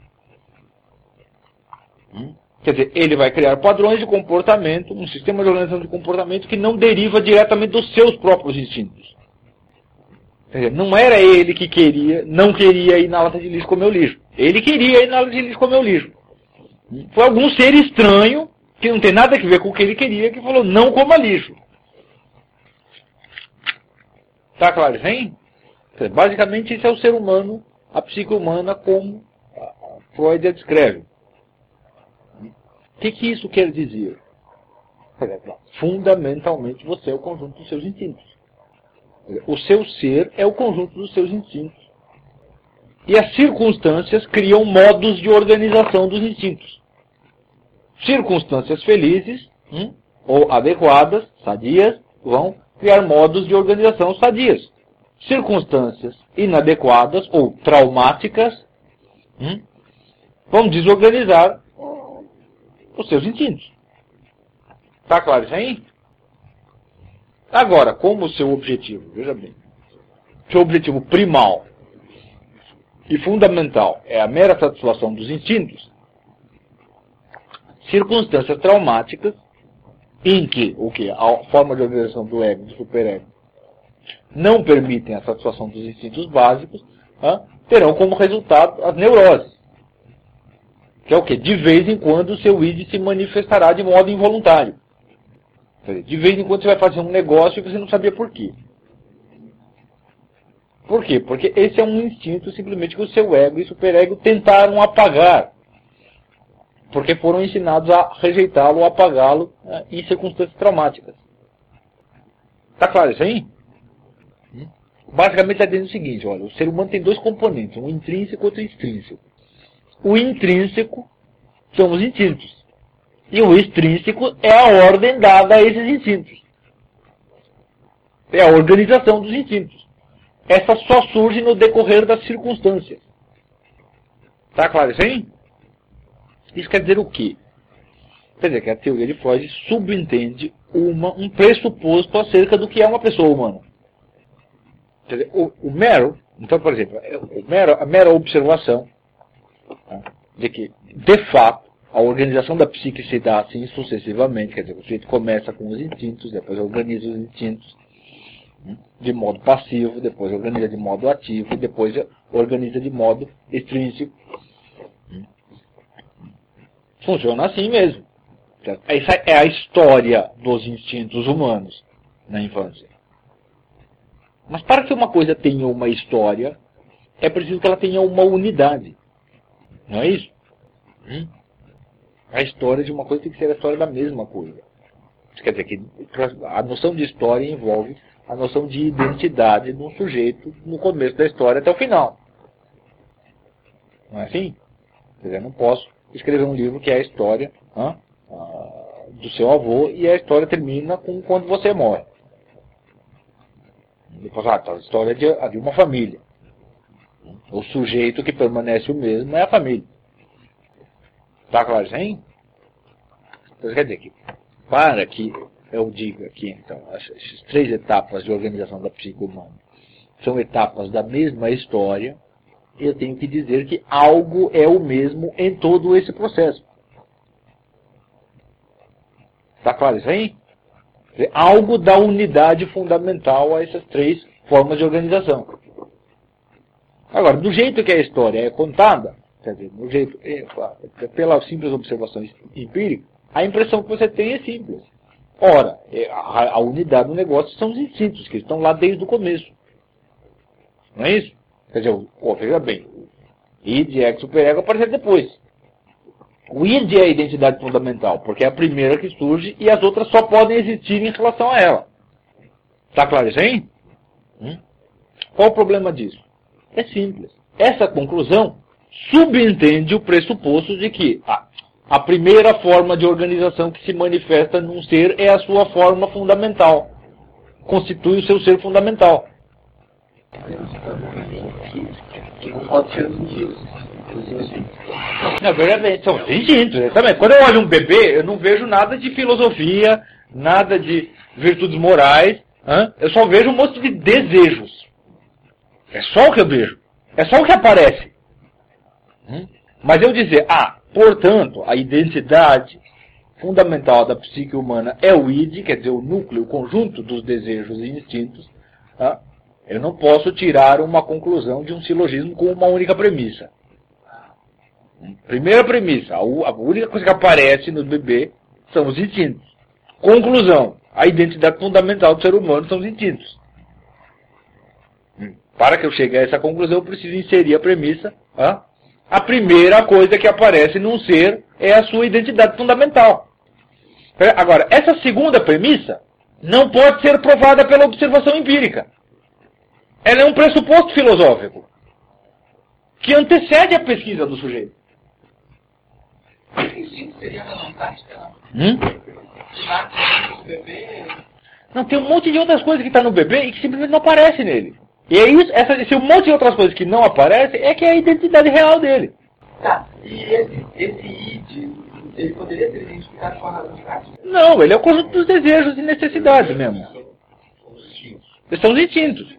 Speaker 1: Hum? Quer dizer, ele vai criar padrões de comportamento, um sistema de organização de comportamento que não deriva diretamente dos seus próprios instintos. Quer dizer, não era ele que queria, não queria ir na lata de lixo comer o lixo. Ele queria ir na lata de lixo comer o lixo. Foi algum ser estranho, que não tem nada a ver com o que ele queria, que falou, não coma lixo. Tá claro, hein? Basicamente, isso é o ser humano, a psique humana, como Freud a descreve. O que, que isso quer dizer? Fundamentalmente, você é o conjunto dos seus instintos. O seu ser é o conjunto dos seus instintos. E as circunstâncias criam modos de organização dos instintos. Circunstâncias felizes, hum, ou adequadas, sadias, vão criar modos de organização sadias. Circunstâncias inadequadas ou traumáticas hum, vão desorganizar os seus instintos. Está claro isso aí? Agora, como o seu objetivo, veja bem, seu objetivo primal e fundamental é a mera satisfação dos instintos, circunstâncias traumáticas em que, o que? A forma de organização do ego, do superego, não permitem a satisfação dos instintos básicos, hein, terão como resultado as neuroses. Que é o que? De vez em quando o seu id se manifestará de modo involuntário. De vez em quando você vai fazer um negócio e você não sabia por quê. Por quê? Porque esse é um instinto simplesmente que o seu ego e o superego tentaram apagar. Porque foram ensinados a rejeitá-lo ou apagá-lo né, em circunstâncias traumáticas. Está claro isso aí? Hum? Basicamente está dizendo o seguinte, olha, o ser humano tem dois componentes, um intrínseco e outro extrínseco. O intrínseco são os instintos. E o extrínseco é a ordem dada a esses instintos. É a organização dos instintos. Essa só surge no decorrer das circunstâncias. Está claro isso aí? Isso quer dizer o quê? Quer dizer que a teoria de Freud subentende uma, um pressuposto acerca do que é uma pessoa humana. Quer dizer, o, o mero, então, por exemplo, o mero, a mera observação né, de que, de fato, a organização da psique se dá assim sucessivamente, quer dizer, o sujeito começa com os instintos, depois organiza os instintos né, de modo passivo, depois organiza de modo ativo, e depois organiza de modo extrínseco. Funciona assim mesmo. Essa é a história dos instintos humanos na infância. Mas para que uma coisa tenha uma história, é preciso que ela tenha uma unidade. Não é isso? Hum? A história de uma coisa tem que ser a história da mesma coisa. Isso quer dizer que a noção de história envolve a noção de identidade de um sujeito no começo da história até o final. Não é assim? Quer dizer, eu não posso escrever um livro que é a história ah, ah, do seu avô e a história termina com quando você morre. Depois, ah, tá, a história de, de uma família. O sujeito que permanece o mesmo é a família. Está claro, hein? Então, quer dizer que, para que eu digo aqui, então, essas três etapas de organização da psique humana são etapas da mesma história, eu tenho que dizer que algo é o mesmo em todo esse processo. Está claro isso aí? Algo dá unidade fundamental a essas três formas de organização. Agora, do jeito que a história é contada, quer dizer, do jeito, pela simples observação empírica, a impressão que você tem é simples. Ora, a, a unidade do negócio são os instintos, que estão lá desde o começo. Não é isso? Quer dizer, oh, veja bem, id, ego, superego apareceram depois. O id é a identidade fundamental, porque é a primeira que surge e as outras só podem existir em relação a ela. Está claro isso aí? Hum? Qual o problema disso? É simples. Essa conclusão subentende o pressuposto de que ah, a primeira forma de organização que se manifesta num ser é a sua forma fundamental. Constitui o seu ser fundamental.
Speaker 4: Não pode ser os instintos.
Speaker 1: Na verdade, são instintos. Também. Quando eu olho um bebê, eu não vejo nada de filosofia, nada de virtudes morais. Hein? Eu só vejo um monte de desejos. É só o que eu vejo. É só o que aparece. Hum? Mas eu dizer, ah, portanto, a identidade fundamental da psique humana é o id, quer dizer, o núcleo, o conjunto dos desejos e instintos, ah, eu não posso tirar uma conclusão de um silogismo com uma única premissa. Primeira premissa, a única coisa que aparece no bebê são os instintos. Conclusão, a identidade fundamental do ser humano são os instintos. Para que eu chegue a essa conclusão, eu preciso inserir a premissa. Ah, a primeira coisa que aparece num ser é a sua identidade fundamental. Agora, essa segunda premissa não pode ser provada pela observação empírica. Ela é um pressuposto filosófico que antecede a pesquisa do sujeito.
Speaker 2: Isso seria razão prática,
Speaker 1: Hum?
Speaker 2: não? Bebê.
Speaker 1: Não, tem um monte de outras coisas que está no bebê e que simplesmente não aparece nele. E é isso, essa, esse um monte de outras coisas que não aparecem é que é a identidade real dele.
Speaker 2: Tá, e esse, esse id, ele poderia ser identificado com a razão prática?
Speaker 1: Não, ele é o conjunto dos desejos e necessidades mesmo. Eles são os instintos.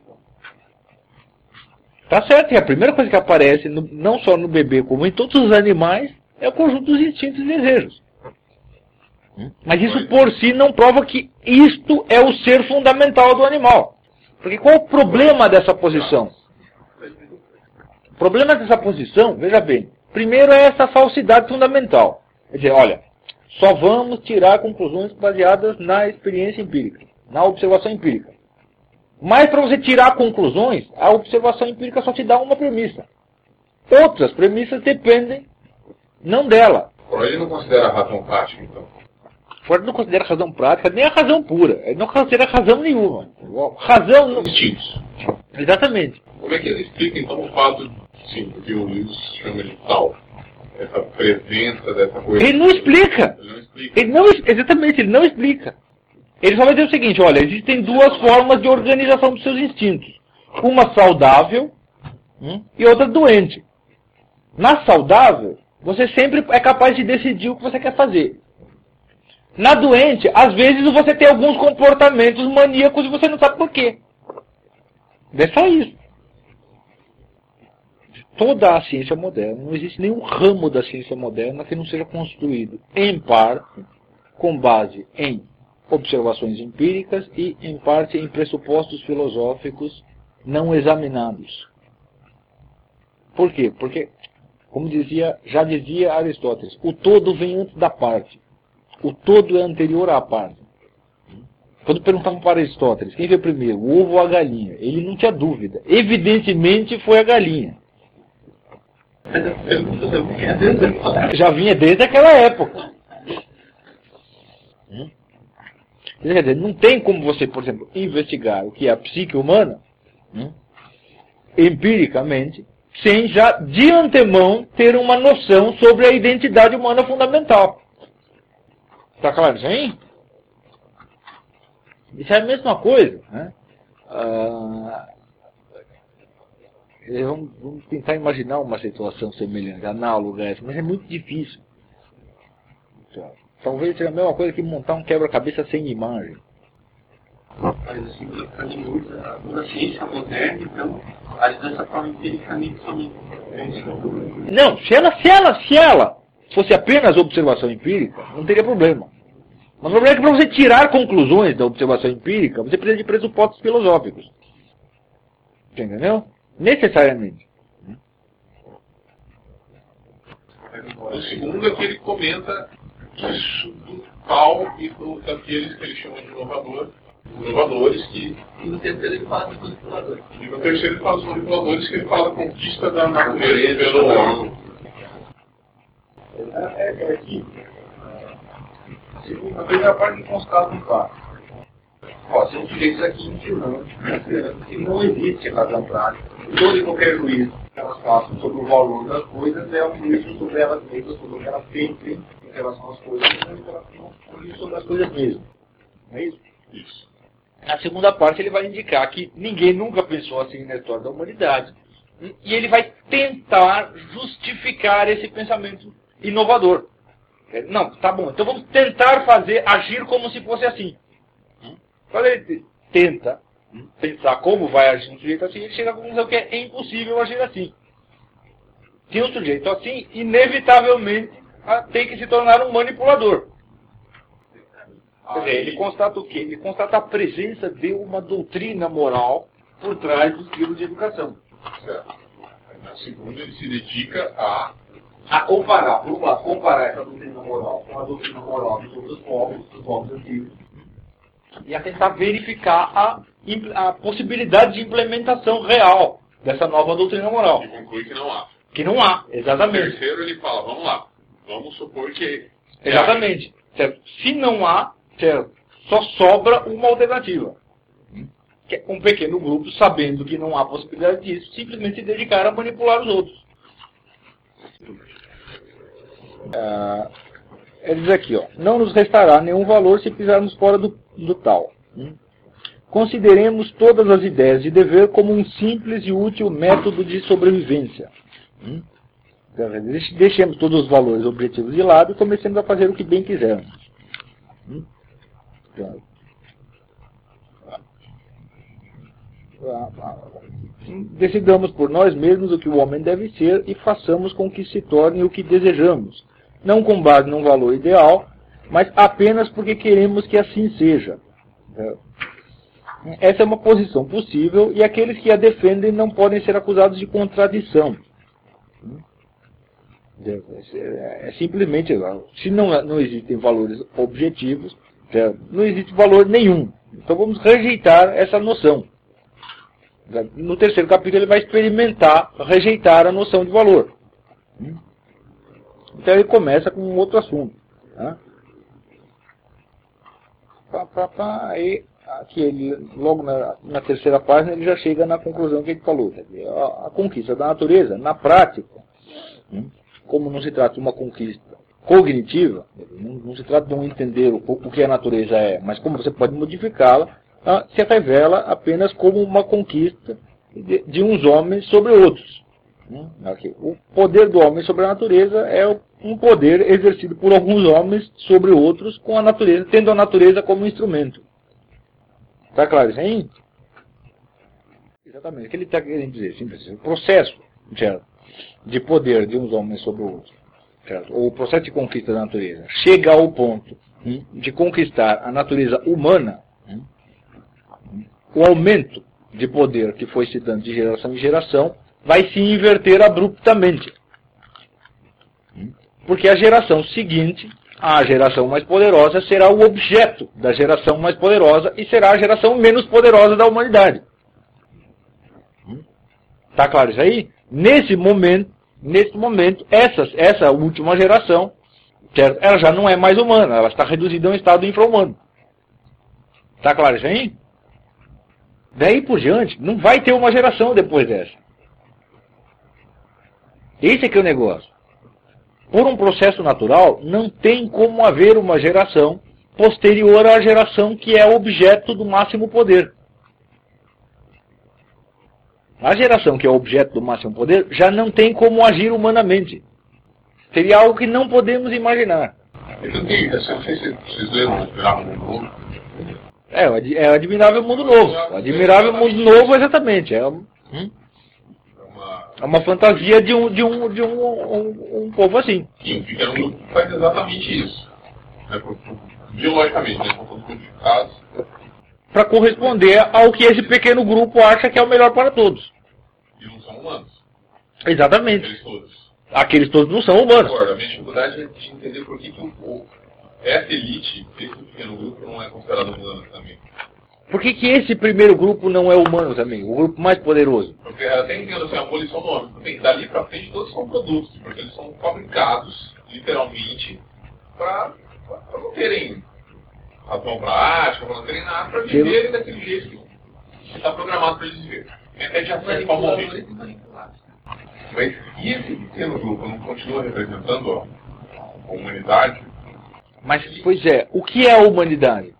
Speaker 1: Tá certo, que a primeira coisa que aparece, no, não só no bebê, como em todos os animais, é o conjunto dos instintos e desejos. Mas isso por si não prova que isto é o ser fundamental do animal. Porque qual o problema dessa posição? O problema dessa posição, veja bem, primeiro é essa falsidade fundamental. Quer dizer, olha, só vamos tirar conclusões baseadas na experiência empírica, na observação empírica. Mas para você tirar conclusões, a observação empírica só te dá uma premissa. Outras premissas dependem não dela.
Speaker 3: Freud não considera a razão prática, então.
Speaker 1: Freud não considera a razão prática, nem a razão pura. Ele não considera razão nenhuma. Razão não...
Speaker 3: Instintos.
Speaker 1: Exatamente.
Speaker 3: Como é que ele explica, então, o fato, sim, que o Lewis chama de tal? Essa presença dessa coisa...
Speaker 1: Ele não explica.
Speaker 3: Ele não explica.
Speaker 1: Ele não, exatamente, ele não explica. Ele só vai dizer o seguinte, olha, existem duas formas de organização dos seus instintos. Uma saudável hum, e outra doente. Na saudável, você sempre é capaz de decidir o que você quer fazer. Na doente, às vezes você tem alguns comportamentos maníacos e você não sabe por quê. É só isso. Toda a ciência moderna, não existe nenhum ramo da ciência moderna que não seja construído, em parte, com base em observações empíricas e, em parte, em pressupostos filosóficos não examinados. Por quê? Porque, como dizia, já dizia Aristóteles, o todo vem antes da parte. O todo é anterior à parte. Quando perguntavam para Aristóteles, quem veio primeiro, o ovo ou a galinha? Ele não tinha dúvida. Evidentemente foi a galinha.
Speaker 2: Mas a pergunta já vinha desde
Speaker 1: Já vinha desde aquela época. Hum? Quer dizer, não tem como você, por exemplo, investigar o que é a psique humana, hum, empiricamente, sem já de antemão ter uma noção sobre a identidade humana fundamental. Está claro isso aí? Isso é a mesma coisa, né? Ah, vamos, vamos tentar imaginar uma situação semelhante, análoga a essa, mas é muito difícil. talvez seja a mesma coisa que montar um quebra-cabeça sem imagem.
Speaker 4: Mas assim, para mim, a ciência moderna, então, age dessa forma empiricamente somente.
Speaker 1: Não, se ela, se ela, se ela fosse apenas observação empírica, não teria problema. Mas o problema é que para você tirar conclusões da observação empírica, você precisa de pressupostos filosóficos. Entendeu? Necessariamente.
Speaker 3: O segundo é que ele comenta isso do tal e do, daqueles que ele chama de inovador, inovadores que...
Speaker 2: E no terceiro ele fala dos manipuladores.
Speaker 3: E no terceiro ele fala dos manipuladores, que ele fala da conquista da natureza pelo homem.
Speaker 5: É, é aqui. A primeira parte ele constata um fato. Ó, são sujeitos aqui ensinando que não existe razão prática. Todo e qualquer juízo que elas façam sobre o valor das coisas é um juízo sobre elas mesmas, sobre o que elas pensem em relação às coisas, mas em relação ao juízo sobre as coisas mesmas. Não é isso?
Speaker 3: Isso.
Speaker 1: Na segunda parte ele vai indicar que ninguém nunca pensou assim na história da humanidade. E ele vai tentar justificar esse pensamento inovador. Não, tá bom, então vamos tentar fazer, agir como se fosse assim. Quando ele tenta pensar como vai agir um sujeito assim, ele chega à conclusão que é impossível agir assim. Que um sujeito assim, inevitavelmente, tem que se tornar um manipulador. Quer dizer, ele constata o quê? Ele constata a presença de uma doutrina moral por trás do estilo de educação.
Speaker 3: Certo. Na segunda ele se dedica a...
Speaker 5: A comparar, por um lado, comparar essa doutrina moral com a doutrina moral dos outros povos, dos povos antigos,
Speaker 1: e a tentar verificar a, a possibilidade de implementação real dessa nova doutrina moral.
Speaker 3: E conclui que não há.
Speaker 1: Que não há,
Speaker 3: No
Speaker 1: exatamente.
Speaker 3: terceiro ele fala, vamos lá, vamos supor que...
Speaker 1: Exatamente. Certo? Se não há, certo, só sobra uma alternativa. Que é um pequeno grupo, sabendo que não há possibilidade disso, simplesmente se dedicar a manipular os outros. Ah, ele diz aqui, ó, não nos restará nenhum valor se pisarmos fora do, do tal. Hum? Consideremos todas as ideias de dever como um simples e útil método de sobrevivência. Hum? Deixemos todos os valores objetivos de lado e comecemos a fazer o que bem quisermos. Hum? Decidamos por nós mesmos o que o homem deve ser e façamos com que se torne o que desejamos, não com base num valor ideal, mas apenas porque queremos que assim seja. Essa é uma posição possível e aqueles que a defendem não podem ser acusados de contradição. É simplesmente, se não, não existem valores objetivos, não existe valor nenhum. Então vamos rejeitar essa noção. No terceiro capítulo ele vai experimentar, rejeitar a noção de valor. Então ele começa com um outro assunto. Né? Pá, pá, pá, aí, aqui ele, logo na, na terceira página ele já chega na conclusão que ele falou. A, a conquista da natureza, na prática, como não se trata de uma conquista cognitiva, não, não se trata de um entender o, o que a natureza é, mas como você pode modificá-la, ah, se revela apenas como uma conquista de, de uns homens sobre outros. Hum, aqui. O poder do homem sobre a natureza é um poder exercido por alguns homens sobre outros, com a natureza, tendo a natureza como instrumento. Está claro isso aí? Exatamente. O que ele está querendo dizer? Simplesmente, o processo, certo, de poder de uns homens sobre outros, certo, ou o processo de conquista da natureza, chega ao ponto hum, de conquistar a natureza humana. Hum, O aumento de poder que foi se dando de geração em geração vai se inverter abruptamente. Porque a geração seguinte, a geração mais poderosa, será o objeto da geração mais poderosa e será a geração menos poderosa da humanidade. Está claro isso aí? Nesse momento, nesse momento essa, essa última geração, certo? Ela já não é mais humana, ela está reduzida a um estado infra-humano. Está claro isso aí? Daí por diante, não vai ter uma geração depois dessa. Esse é que é o negócio. Por um processo natural, não tem como haver uma geração posterior à geração que é objeto do máximo poder. A geração que é objeto do máximo poder já não tem como agir humanamente. Seria algo que não podemos imaginar.
Speaker 3: Então tem, assim, não sei se vocês leram o Admirável Mundo Novo.
Speaker 1: É, o ad- é o Admirável Mundo Novo. O Admirável Mundo Novo, exatamente. É, um- hum?
Speaker 3: É uma...
Speaker 1: é uma fantasia de um, de um, de um, um, um povo assim.
Speaker 3: Sim, o Pequeno Grupo faz exatamente isso. Né, por- por- biologicamente, né? São todos codificados.
Speaker 1: Para corresponder ao que esse pequeno grupo acha que é o melhor para todos.
Speaker 3: E não são humanos.
Speaker 1: Exatamente.
Speaker 3: Eles todos.
Speaker 1: Aqueles todos não são humanos.
Speaker 3: Agora, a minha dificuldade é de entender por que, que o, o, essa elite, esse pequeno grupo, não é considerado humano também.
Speaker 1: Por que, que esse primeiro grupo não é humano também? O grupo mais poderoso?
Speaker 3: Porque eu até entendo assim, a abolição do homem. Porque dali pra frente todos são produtos, porque eles são fabricados, literalmente, para não terem razão prática, para não terem nada, para viverem daquele jeito que está programado para eles viverem. Tem até de acesso para morrer.
Speaker 2: Manipuladores e manipulados.
Speaker 3: Mas e esse pequeno grupo não continua representando a, a humanidade?
Speaker 1: Mas, pois é, o que é a humanidade?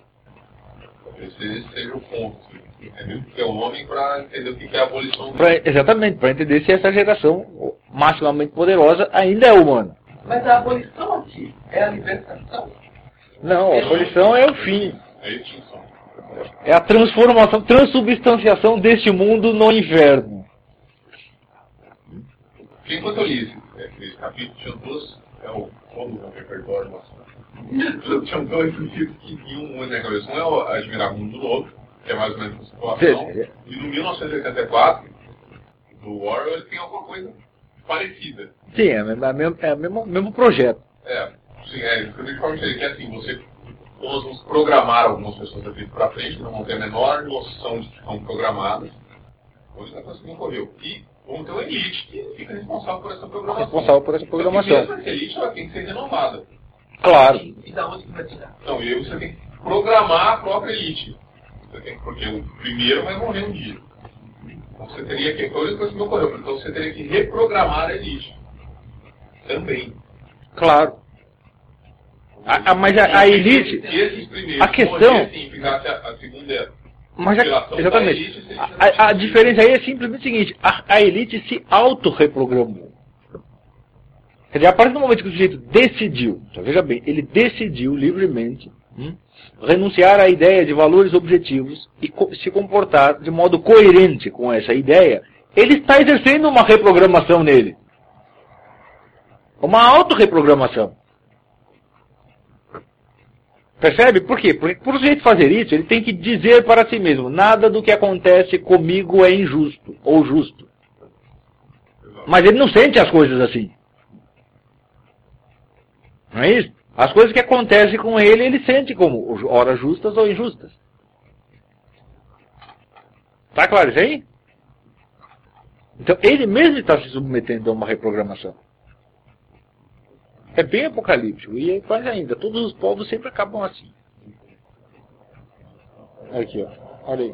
Speaker 3: Esse seja o ponto. Entendeu? Porque é o homem para entender o que é a abolição do
Speaker 1: Pra, exatamente, para entender se essa geração maximamente poderosa ainda é humana.
Speaker 2: Mas a abolição aqui é a libertação.
Speaker 1: Não, a abolição é o fim.
Speaker 3: É a extinção.
Speaker 1: É a transformação, transubstanciação deste mundo no inferno.
Speaker 3: Porque enquanto eu li esse, esse capítulo, tinha dois, é o todo o repertório nosso. Tinham dois livros que vinham muito na minha cabeça. Um é o Admirável Mundo Novo, que é mais ou menos uma situação.
Speaker 1: Sim.
Speaker 3: E no mil novecentos e oitenta e quatro, do Orwell, ele tem alguma coisa parecida.
Speaker 1: Sim, é, o mesmo, é o mesmo, mesmo projeto.
Speaker 3: É, sim, é, de forma diferente, que é assim, você, nós vamos programar algumas pessoas daqui para frente, que não vão ter a menor noção de que estão programadas. Hoje essa coisa que não ocorreu. E vamos ter uma elite que fica responsável por essa programação.
Speaker 1: Responsável por essa programação.
Speaker 3: Só que mesmo essa elite, ela tem que ser renovada.
Speaker 1: Claro.
Speaker 2: E da onde que vai tirar?
Speaker 3: Então, e aí você tem que programar a própria elite. Você tem, porque o primeiro vai morrer um dia. Então você teria que, foi a única coisa que me ocorreu, então você teria que reprogramar a elite. Também.
Speaker 1: Claro. A, a, mas a, a elite,
Speaker 3: Esses primeiros,
Speaker 1: a questão,
Speaker 3: morrer, assim, ficasse a, a segunda
Speaker 1: mas a,
Speaker 3: geração da
Speaker 1: exatamente,
Speaker 3: elite, seria
Speaker 1: a, a, a diferença aí é simplesmente o seguinte, a, a elite se autorreprogramou. Quer dizer, a partir do momento que o sujeito decidiu, então, veja bem, ele decidiu livremente hum, renunciar à ideia de valores objetivos e co se comportar de modo coerente com essa ideia, ele está exercendo uma reprogramação nele. Uma autorreprogramação. Percebe? Por quê? Porque para o sujeito fazer isso, ele tem que dizer para si mesmo, nada do que acontece comigo é injusto ou justo. Mas ele não sente as coisas assim. Não é isso? As coisas que acontecem com ele, ele sente como ora justas ou injustas. Tá claro isso aí? Então ele mesmo está se submetendo a uma reprogramação. É bem apocalíptico. E mais ainda, todos os povos sempre acabam assim. Aqui, ó. Olha aí.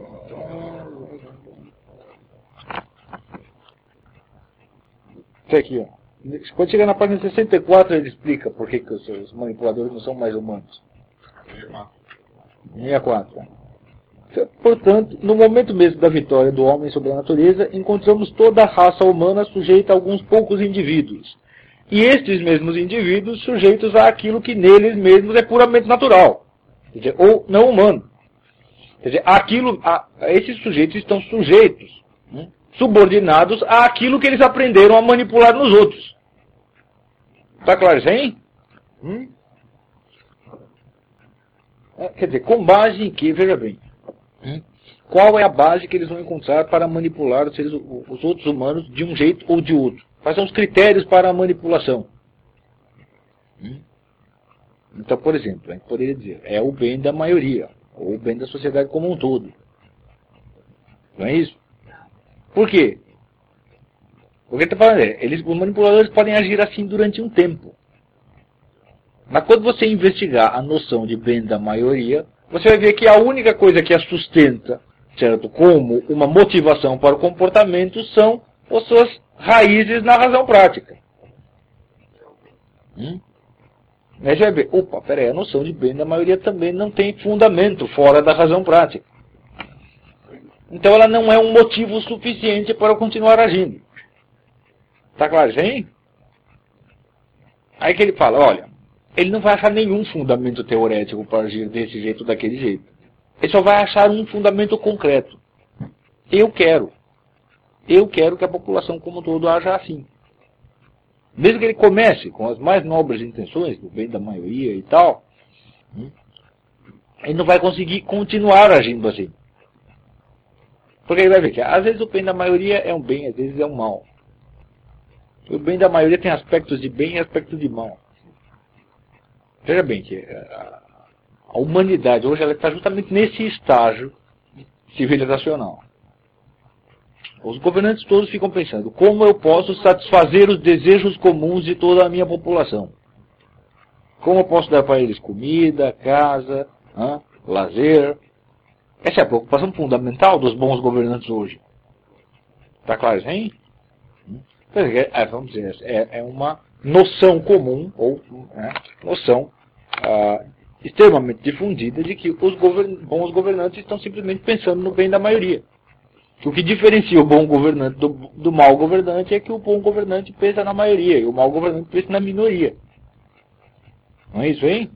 Speaker 1: Isso aqui, ó. Quando chegar na página sessenta e quatro, ele explica por que, que os, os manipuladores não são mais humanos. sessenta e quatro. Portanto, no momento mesmo da vitória do homem sobre a natureza, encontramos toda a raça humana sujeita a alguns poucos indivíduos. E estes mesmos indivíduos sujeitos àquilo que neles mesmos é puramente natural. Quer dizer, ou não humano. Quer dizer, aquilo, a, esses sujeitos estão sujeitos, né, subordinados àquilo que eles aprenderam a manipular nos outros. Está claro isso aí? Hum? É, quer dizer, com base em que, veja bem, hum, qual é a base que eles vão encontrar para manipular os, seres, os outros humanos de um jeito ou de outro? Quais são os critérios para a manipulação? Hum? Então, por exemplo, a gente poderia dizer, é o bem da maioria, ou o bem da sociedade como um todo. Não é isso? Por quê? Porque está falando, é, eles, os manipuladores podem agir assim durante um tempo. Mas quando você investigar a noção de bem da maioria, você vai ver que a única coisa que a sustenta, certo, como uma motivação para o comportamento são as suas raízes na razão prática. Hum? Aí você vai ver, opa, peraí, a noção de bem da maioria também não tem fundamento fora da razão prática. Então ela não é um motivo suficiente para eu continuar agindo. Tá claro isso aí? Aí que ele fala, olha, ele não vai achar nenhum fundamento teorético para agir desse jeito ou daquele jeito. Ele só vai achar um fundamento concreto. Eu quero. Eu quero que a população como um todo haja assim. Mesmo que ele comece com as mais nobres intenções, do bem da maioria e tal, ele não vai conseguir continuar agindo assim. Porque ele vai ver que às vezes o bem da maioria é um bem, às vezes é um mal. O bem da maioria tem aspectos de bem e aspectos de mal. Veja bem que a, a humanidade hoje ela está justamente nesse estágio civilizacional. Os governantes todos ficam pensando, como eu posso satisfazer os desejos comuns de toda a minha população? Como eu posso dar para eles comida, casa, hein, lazer? Essa é a preocupação fundamental dos bons governantes hoje. Está claro isso aí? É, vamos dizer, é, é uma noção comum, ou né, noção ah, extremamente difundida de que os govern bons governantes estão simplesmente pensando no bem da maioria. Que o que diferencia o bom governante do, do mau governante é que o bom governante pensa na maioria e o mau governante pensa na minoria. Não é isso aí?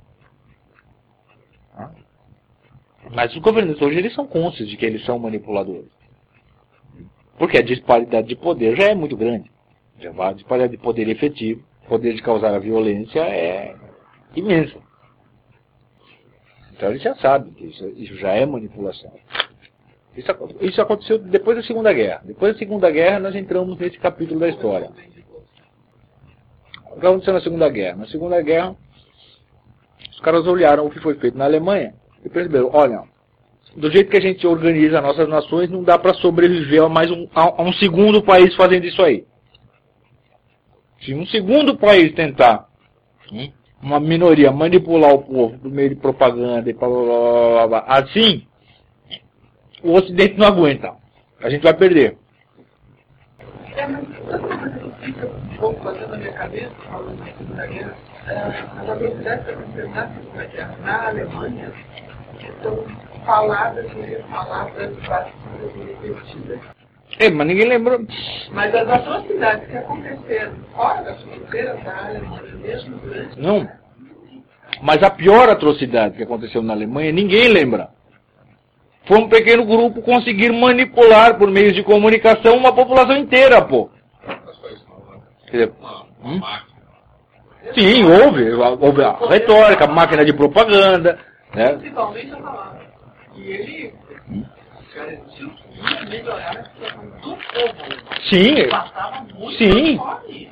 Speaker 1: Mas os governantes hoje eles são conscientes de que eles são manipuladores. Porque a disparidade de poder já é muito grande. Já vai, a disparidade de poder efetivo, poder de causar a violência é imensa. Então eles já sabem que isso, isso já é manipulação. Isso, isso aconteceu depois da Segunda Guerra. Depois da Segunda Guerra nós entramos nesse capítulo da história. O que aconteceu na Segunda Guerra? Na Segunda Guerra, os caras olharam o que foi feito na Alemanha e perceberam, olha, do jeito que a gente organiza nossas nações, não dá para sobreviver a mais um, a, a um segundo país fazendo isso aí. Se um segundo país tentar, hein, uma minoria, manipular o povo por meio de propaganda e blá, blá, blá, blá, assim, o Ocidente não aguenta. A gente vai perder.
Speaker 2: É, mas fica um pouco fazendo na minha cabeça, falando da Segunda Guerra, as atrocidades que aconteceram na Segunda Guerra na Alemanha são palavras, palavras básicas e repetidas.
Speaker 1: É, mas ninguém lembrou.
Speaker 2: Mas as atrocidades que aconteceram fora das fronteiras da Alemanha, mesmo durante...
Speaker 1: Não. Mas a pior atrocidade que aconteceu na Alemanha, ninguém lembra. Foi um pequeno grupo conseguir manipular por meios de comunicação uma população inteira, pô. Quer dizer, hum? Sim, houve. Houve a retórica, a máquina de propaganda. Né?
Speaker 2: Principalmente a palavra. E ele garantiu que ia melhorar a situação do povo.
Speaker 1: Sim.
Speaker 2: Passava muita
Speaker 1: Sim.
Speaker 2: fome.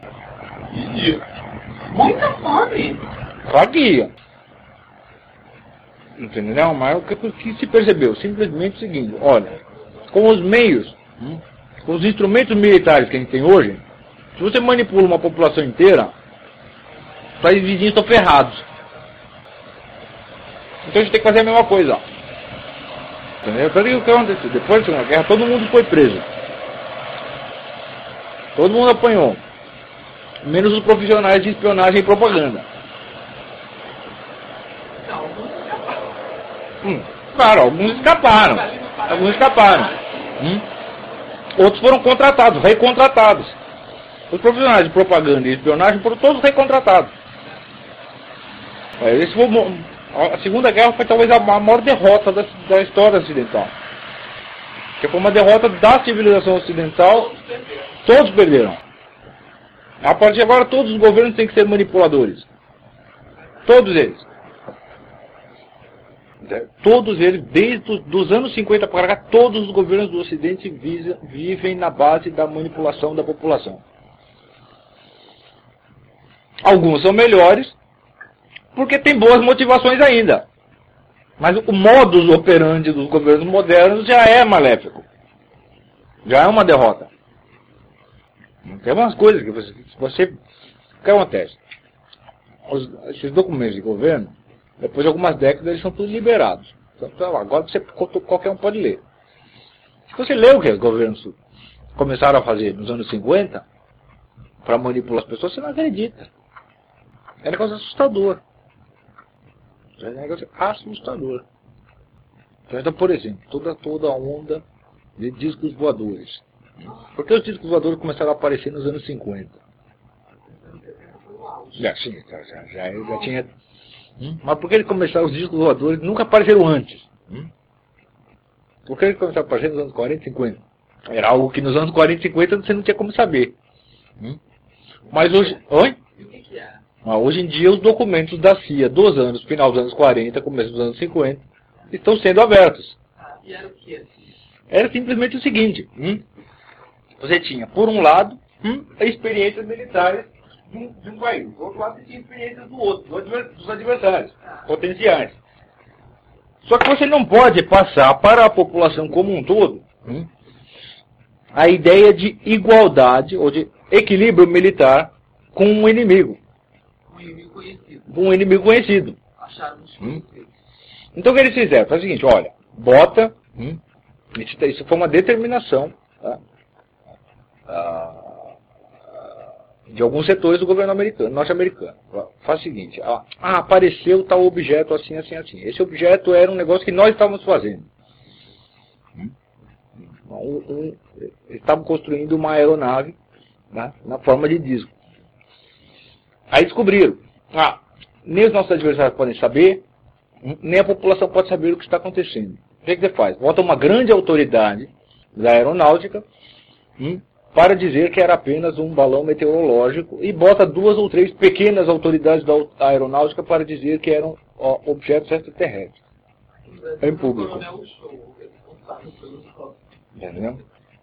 Speaker 2: Muita fome.
Speaker 1: Claro que ia. Entendeu? Mas o que, que se percebeu? Simplesmente o seguinte, olha, com os meios, hum, com os instrumentos militares que a gente tem hoje, se você manipula uma população inteira, os países vizinhos estão ferrados. Então a gente tem que fazer a mesma coisa. Entendeu? Então o que aconteceu? Depois da Segunda Guerra, todo mundo foi preso. Todo mundo apanhou. Menos os profissionais de espionagem e propaganda. Hum, claro, alguns escaparam. Alguns escaparam. Hum? Outros foram contratados, recontratados. Os profissionais de propaganda e espionagem foram todos recontratados. Esse foi, a Segunda Guerra foi talvez a maior derrota da, da história ocidental. Que foi uma derrota da civilização ocidental. Todos perderam. A partir de agora todos os governos têm que ser manipuladores. Todos eles. Todos eles, desde os dos anos cinquenta para cá, todos os governos do Ocidente visa, vivem na base da manipulação da população. Alguns são melhores, porque tem boas motivações ainda. Mas o modus operandi dos governos modernos já é maléfico. Já é uma derrota. Tem umas coisas que você... você o que acontece? Os, esses documentos de governo, depois de algumas décadas, eles são todos liberados. Então, agora você, qualquer um pode ler. Se você lê o que os governos começaram a fazer nos anos cinquenta, para manipular as pessoas, você não acredita. É um negócio assustador. É um negócio assustador. Então, por exemplo, toda, toda a onda de discos voadores. Por que os discos voadores começaram a aparecer nos anos cinquenta? Já, sim, já, já, já, já tinha. Hum? Mas por que ele começaram os discos voadores nunca apareceram antes? Hum? Por que eles começaram a aparecer nos anos quarenta e cinquenta? Era algo que nos anos quarenta e cinquenta você não tinha como saber. Hum? Mas hoje. Oi?
Speaker 2: E o que que é?
Speaker 1: Mas hoje em dia os documentos da C I A dos anos, final dos anos quarenta, começo dos anos cinquenta, estão sendo abertos.
Speaker 2: Ah, e era o que assim?
Speaker 1: Era simplesmente o seguinte. Hum? Você tinha, por um lado, hum, experiências militares de um, de um país. Do outro lado, você tinha experiências do outro, do adver- dos adversários, potenciais. Só que você não pode passar para a população como um todo hum, a ideia de igualdade ou de equilíbrio militar com um inimigo.
Speaker 2: Um inimigo conhecido.
Speaker 1: Com um inimigo conhecido.
Speaker 2: Acharam uns
Speaker 1: Hum.
Speaker 2: conhecidos.
Speaker 1: Então o que eles fizeram? Foi o seguinte, olha, bota, hum, isso, isso foi uma determinação, tá? Ah, de alguns setores do governo americano, norte-americano. Faz o seguinte, ah, ah, apareceu tal objeto assim, assim, assim. Esse objeto era um negócio que nós estávamos fazendo. Hum? Um, um, eles estavam construindo uma aeronave, né, na forma de disco. Aí descobriram, ah, nem os nossos adversários podem saber, nem a população pode saber o que está acontecendo. O que, que você faz? Bota uma grande autoridade da aeronáutica hum, para dizer que era apenas um balão meteorológico e bota duas ou três pequenas autoridades da aeronáutica para dizer que eram ó, objetos extraterrestres. Em público.
Speaker 2: O coronel Show, responsável pelos códigos.
Speaker 1: Entendeu?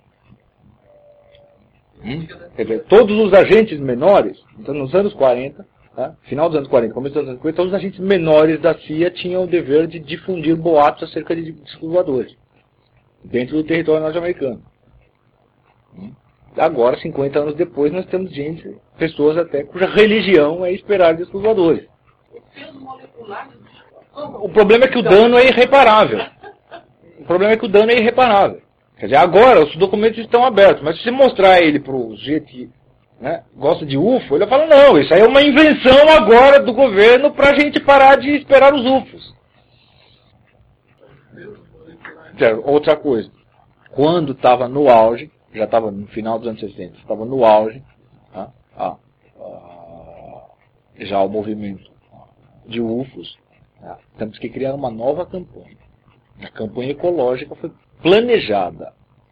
Speaker 1: Hum? Quer dizer, todos os agentes menores, então nos anos quarenta, tá? Final dos anos quarenta, começo dos anos cinquenta, todos os agentes menores da C I A tinham o dever de difundir boatos acerca de discos voadores dentro do território norte-americano. Hum? Agora, cinquenta anos depois, nós temos gente, pessoas até cuja religião é esperar discos voadores.
Speaker 2: Peso molecular.
Speaker 1: O problema é que o dano é irreparável. O problema é que o dano é irreparável. Quer dizer, agora os documentos estão abertos, mas se você mostrar ele para o sujeito que, né, gosta de U F O, ele vai falar, não, isso aí é uma invenção agora do governo para a gente parar de esperar os U F Os. Outra coisa, quando estava no auge, já estava no final dos anos sessenta, estava no auge, tá? ah, ah, já o movimento de U F Os, tá? Temos que criar uma nova campanha. A campanha ecológica foi planejada.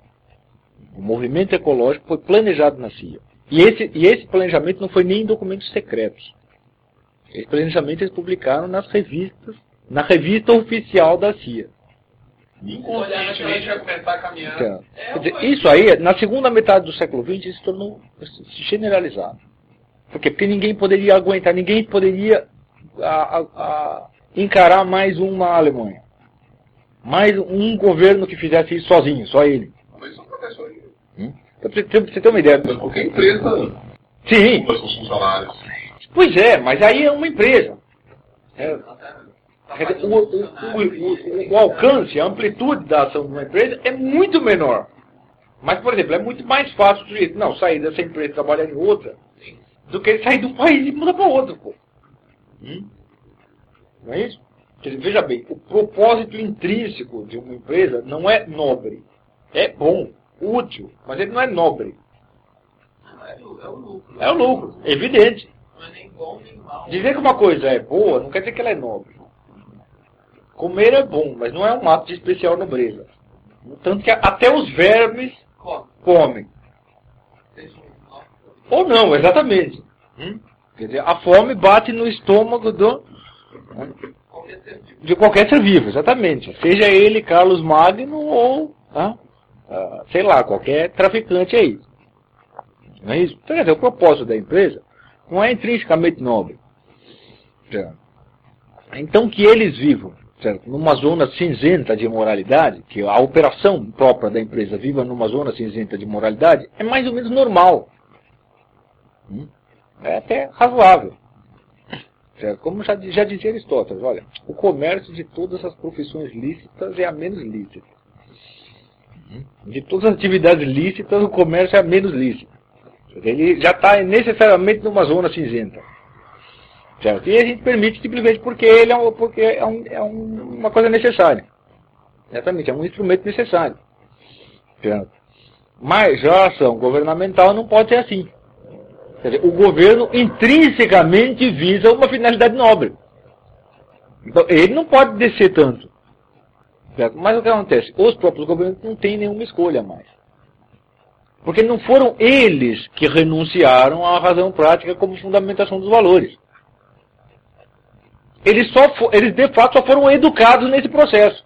Speaker 1: O movimento ecológico foi planejado na C I A. E esse, e esse planejamento não foi nem em documentos secretos. Esse planejamento eles publicaram nas revistas, na revista oficial da C I A.
Speaker 3: Inconscientemente vai começar a caminhar.
Speaker 1: Então, quer dizer, isso aí, na segunda metade do século vinte, se tornou generalizado. Por quê? Porque ninguém poderia aguentar, ninguém poderia a, a, a encarar mais uma Alemanha. Mais um governo que fizesse isso sozinho, só ele.
Speaker 3: Mas isso acontece hoje.
Speaker 1: Hum? Pra você ter, pra você ter uma ideia.
Speaker 3: Qualquer empresa
Speaker 1: Sim.
Speaker 3: com seus funcionários.
Speaker 1: Pois é, mas aí é uma empresa. É, quer dizer, o, o, o, o, o alcance, a amplitude da ação de uma empresa é muito menor. Mas, por exemplo, é muito mais fácil o sujeito não sair dessa empresa e trabalhar em outra do que ele sair do país e mudar para outro. Pô. Hum? Não é isso? Quer dizer, veja bem, o propósito intrínseco de uma empresa não é nobre. É bom, útil, mas ele não é nobre.
Speaker 2: É o lucro.
Speaker 1: É o lucro, é evidente.
Speaker 2: Não é nem bom nem mal.
Speaker 1: Dizer que uma coisa é boa não quer dizer que ela é nobre. Comer é bom, mas não é um ato de especial nobreza. Tanto que até os vermes
Speaker 2: Come.
Speaker 1: comem.
Speaker 2: Seja um nosso.
Speaker 1: Ou não, exatamente. Hum? Quer dizer, a fome bate no estômago do...
Speaker 2: Qualquer ser vivo.
Speaker 1: de qualquer ser vivo, exatamente. Seja ele Carlos Magno ou, tá? ah, sei lá, qualquer traficante aí. Não é isso? Então, quer dizer, o propósito da empresa não é intrinsecamente nobre. Certo? Então, que eles vivam, certo? Numa zona cinzenta de moralidade, que a operação própria da empresa viva numa zona cinzenta de moralidade, é mais ou menos normal. Hum? É até razoável. Certo? Como já, já dizia Aristóteles, olha, o comércio de todas as profissões lícitas é a menos lícita. De todas as atividades lícitas, o comércio é a menos lícita. Ele já está necessariamente numa zona cinzenta. Certo? E a gente permite simplesmente porque ele é, um, porque é, um, é um, uma coisa necessária. Exatamente, é um instrumento necessário. Certo? Mas já a ação governamental não pode ser assim. Quer dizer, o governo intrinsecamente visa uma finalidade nobre. Então, ele não pode descer tanto. Certo? Mas o que acontece? Os próprios governos não têm nenhuma escolha mais. Porque não foram eles que renunciaram à razão prática como fundamentação dos valores. Eles, só for, eles de fato só foram educados nesse processo.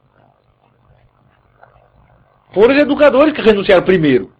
Speaker 1: Foram os educadores que renunciaram primeiro.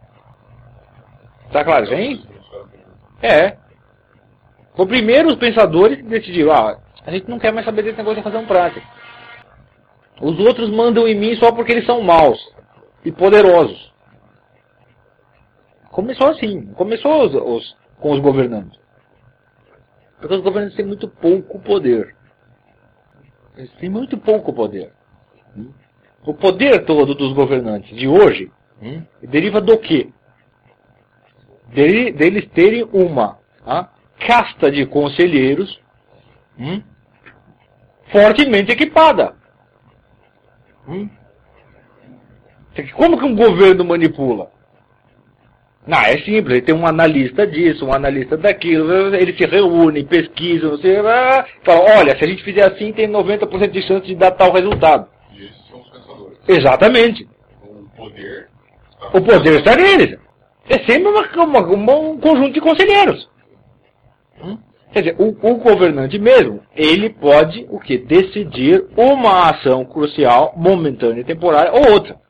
Speaker 1: Tá claro, hein? É. Foi primeiro os pensadores que decidiram, ah, a gente não quer mais saber desse negócio de razão prática. Os outros mandam em mim só porque eles são maus e poderosos. Começou assim, começou os, os, com os governantes. Porque os governantes têm muito pouco poder. Eles têm muito pouco poder. O poder todo dos governantes de hoje hum, deriva do quê? De, deles terem uma ah, casta de conselheiros hum, fortemente equipada. Hum? Como que um governo manipula? Não, é simples, ele tem um analista disso, um analista daquilo, eles se reúnem, pesquisam, você fala, olha, se a gente fizer assim, tem noventa por cento de chance de dar tal resultado.
Speaker 3: E esses são os pensadores.
Speaker 1: Exatamente.
Speaker 3: O poder...
Speaker 1: O poder está neles. É sempre uma, uma, uma, um conjunto de conselheiros. Hum? Quer dizer, o, o governante mesmo, ele pode o quê? Decidir uma ação crucial, momentânea, temporária ou outra.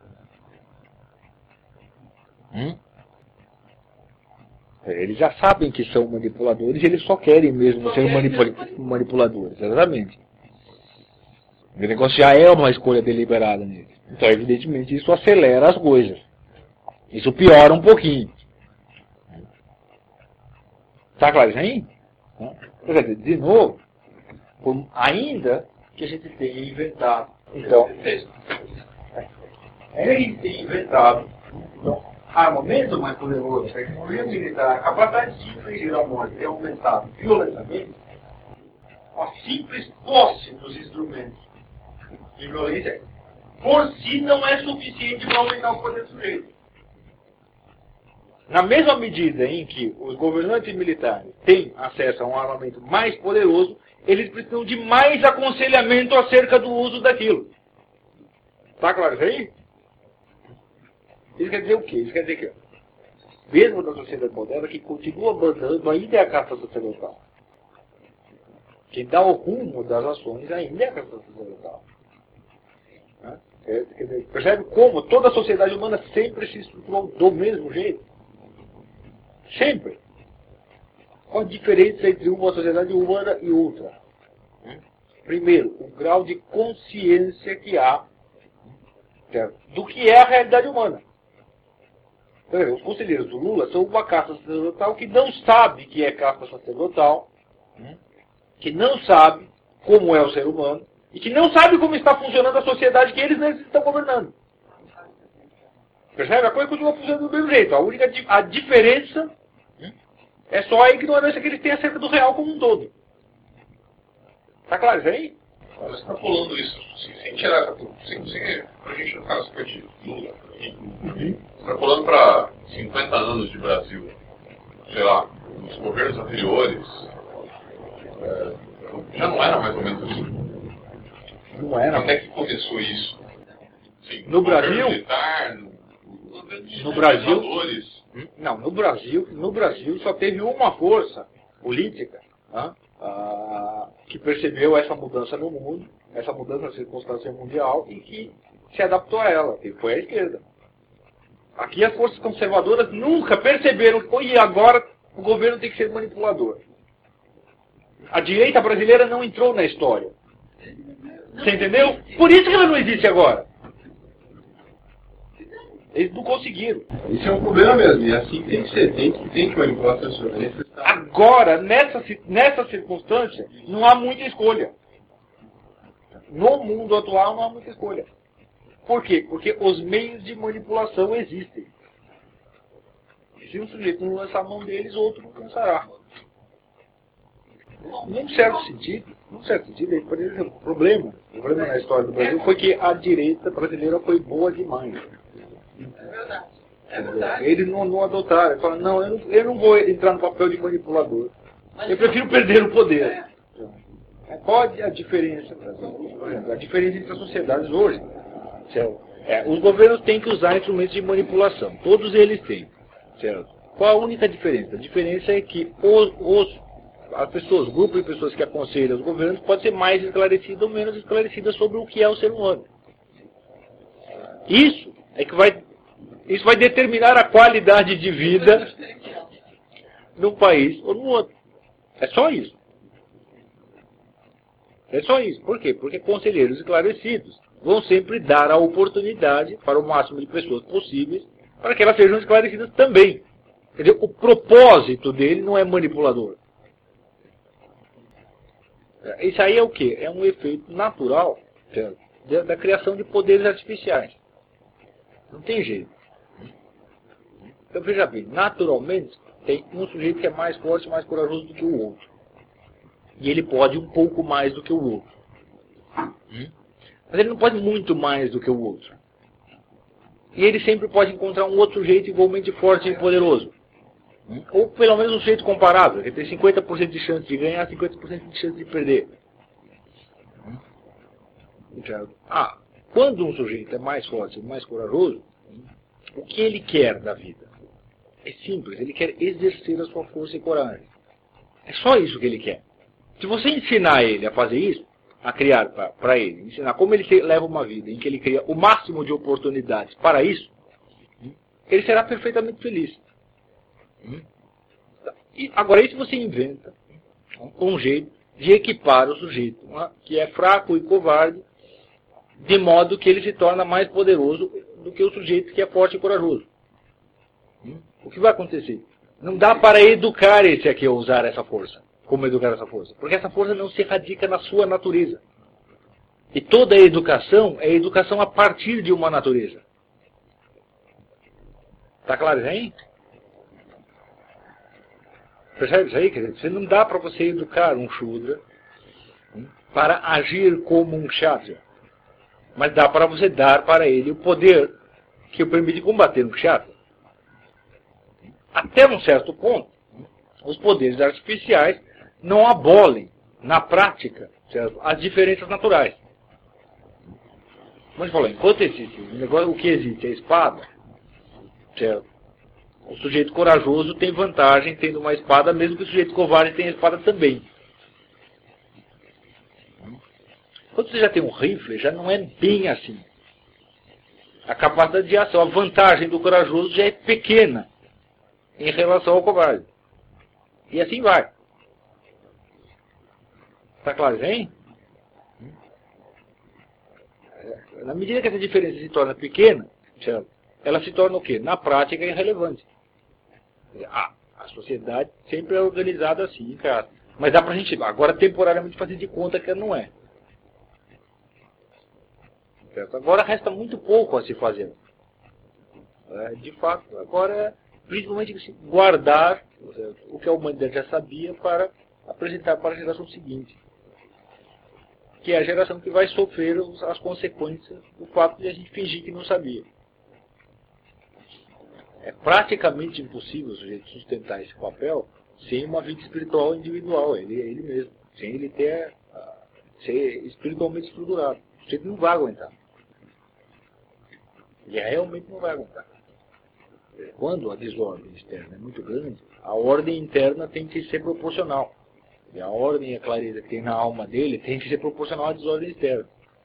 Speaker 1: Hum? Eles já sabem que são manipuladores e eles só querem mesmo só ser manipula manipuladores. Exatamente. O negócio já é uma escolha deliberada neles. Então, evidentemente, isso acelera as coisas. Isso piora um pouquinho. Tá claro isso aí? Quer dizer, de novo, ainda que a gente tenha inventado. Então, é a gente tem inventado. Então, armamento mais poderoso, tecnologia militar, a capacidade de infligir a morte é aumentada violentamente, a simples posse dos instrumentos de violência por si não é suficiente para aumentar o poder do sujeito. Na mesma medida em que os governantes militares têm acesso a um armamento mais poderoso, eles precisam de mais aconselhamento acerca do uso daquilo. Tá claro isso aí? Isso quer dizer o quê? Isso quer dizer que, mesmo na sociedade moderna, quem continua mandando ainda é a casta sacerdotal. Quem dá o rumo das ações ainda é a casta sacerdotal. Né? Quer dizer, percebe como toda a sociedade humana sempre se estruturou do mesmo jeito? Sempre. Qual a diferença entre uma sociedade humana e outra? Primeiro, o grau de consciência que há certo? Do que é a realidade humana. Os conselheiros do Lula são uma casta sacerdotal que não sabe que é casta sacerdotal, que não sabe como é o ser humano, e que não sabe como está funcionando a sociedade que eles estão governando. Percebe? A coisa continua funcionando do mesmo jeito. A única a diferença é só a ignorância que eles têm acerca do real como um todo. Tá claro isso aí?
Speaker 3: Você está falando isso sem, sem tirar essa sem, sem, pra gente não ficar super de Lula. Você está falando para cinquenta anos de Brasil. Sei lá, nos governos anteriores. É, já não era mais ou menos assim.
Speaker 1: Não era.
Speaker 3: Quando é que começou isso? Sim,
Speaker 1: no Brasil?
Speaker 3: Militar, no, no,
Speaker 1: no Brasil?
Speaker 3: Valores.
Speaker 1: Não, no Brasil, no Brasil só teve uma força política, né, ah, que percebeu essa mudança no mundo, essa mudança na circunstância mundial e que se adaptou a ela, que foi a esquerda. Aqui as forças conservadoras nunca perceberam que e agora o governo tem que ser manipulador. A direita brasileira não entrou na história. Você entendeu? Por isso que ela não existe agora. Eles não conseguiram.
Speaker 5: Isso é um problema mesmo, e assim tem que ser, tem que, tem que manipular as pessoas.
Speaker 1: Agora, nessa, nessa circunstância, não há muita escolha. No mundo atual não há muita escolha. Por quê? Porque os meios de manipulação existem. Se um sujeito não lançar a mão deles, outro não lançará. Num certo sentido, num certo sentido, por exemplo, o problema, o problema na história do Brasil foi que a direita brasileira foi boa demais.
Speaker 2: É verdade. É verdade.
Speaker 1: Eles não, não adotaram. Eles falam, não eu, não, eu não vou entrar no papel de manipulador. Eu prefiro perder o poder. Qual a diferença? Por exemplo, a diferença entre as sociedades hoje? É, os governos têm que usar instrumentos de manipulação. Todos eles têm. Certo? Qual a única diferença? A diferença é que os, os, as pessoas, o grupo de pessoas que aconselham os governos pode ser mais esclarecido ou menos esclarecida sobre o que é o ser humano. Isso é que vai, isso vai determinar a qualidade de vida num país ou no outro. É só isso. É só isso. Por quê? Porque conselheiros esclarecidos vão sempre dar a oportunidade para o máximo de pessoas possíveis para que elas sejam esclarecidas também. Quer dizer, o propósito dele não é manipulador. Isso aí é o quê? É um efeito natural, certo? Da, da criação de poderes artificiais. Não tem jeito. Então veja bem, naturalmente tem um sujeito que é mais forte, mais corajoso do que o outro. E ele pode um pouco mais do que o outro. Mas ele não pode muito mais do que o outro. E ele sempre pode encontrar um outro sujeito igualmente forte e poderoso. Ou pelo menos um sujeito comparável, que tem cinquenta por cento de chance de ganhar, cinquenta por cento de chance de perder. Ah, quando um sujeito é mais forte e mais corajoso, o que ele quer da vida? É simples, ele quer exercer a sua força e coragem. É só isso que ele quer. Se você ensinar ele a fazer isso, a criar para ele, ensinar como ele leva uma vida em que ele cria o máximo de oportunidades para isso, ele será perfeitamente feliz. E agora, isso você inventa um jeito de equipar o sujeito, que é fraco e covarde, de modo que ele se torna mais poderoso do que o sujeito que é forte e corajoso. O que vai acontecer? Não dá para educar esse aqui a usar essa força. Como educar essa força? Porque essa força não se radica na sua natureza. E toda educação é educação a partir de uma natureza. Está claro isso aí? Percebe isso aí? Quer dizer, você não dá para você educar um Shudra para agir como um Kshatriya. Mas dá para você dar para ele o poder que o permite combater um Kshatriya. Até um certo ponto, os poderes artificiais não abolem, na prática, certo, as diferenças naturais. Como a gente falou, enquanto existe o, negócio, o que existe é a espada, certo? O sujeito corajoso tem vantagem tendo uma espada, mesmo que o sujeito covarde tenha a espada também. Quando você já tem um rifle, já não é bem assim. A capacidade de ação, a vantagem do corajoso já é pequena em relação ao covarde. E assim vai. Está claro, hein? Na medida que essa diferença se torna pequena, certo? Ela se torna o quê? Na prática, irrelevante. Ah, a sociedade sempre é organizada assim, cara. Mas dá pra gente, agora temporariamente, fazer de conta que não é. Certo? Agora resta muito pouco a se fazer. É, de fato, agora é principalmente guardar, certo, o que a humanidade já sabia para apresentar para a geração seguinte. Que é a geração que vai sofrer as consequências do fato de a gente fingir que não sabia. É praticamente impossível o sujeito sustentar esse papel sem uma vida espiritual individual, ele, ele mesmo, sem ele ter, uh, ser espiritualmente estruturado. O sujeito não vai aguentar. Ele realmente não vai aguentar. Quando a desordem externa é muito grande, a ordem interna tem que ser proporcional. E a ordem e a clareza que tem na alma dele tem que ser proporcional à desordem externa.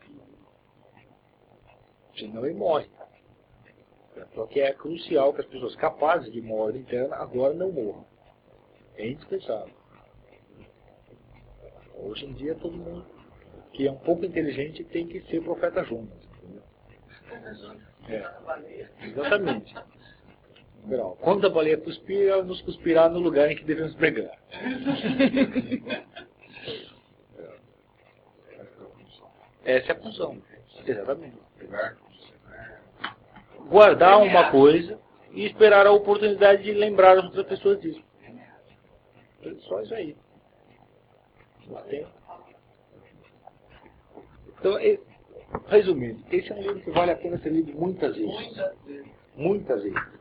Speaker 1: Senão ele morre. Só que é crucial que as pessoas capazes de uma ordem interna agora não morram. É indispensável. Hoje em dia todo mundo que é um pouco inteligente tem que ser profeta Jonas. É, exatamente. Quando a baleia cuspir, ela nos cuspirá no lugar em que devemos pregar. Essa é a função. Exatamente. Guardar uma coisa e esperar a oportunidade de lembrar as outras pessoas disso. Só isso aí. Então, resumindo, esse é um livro que vale a pena ser lido muitas vezes. Muitas vezes.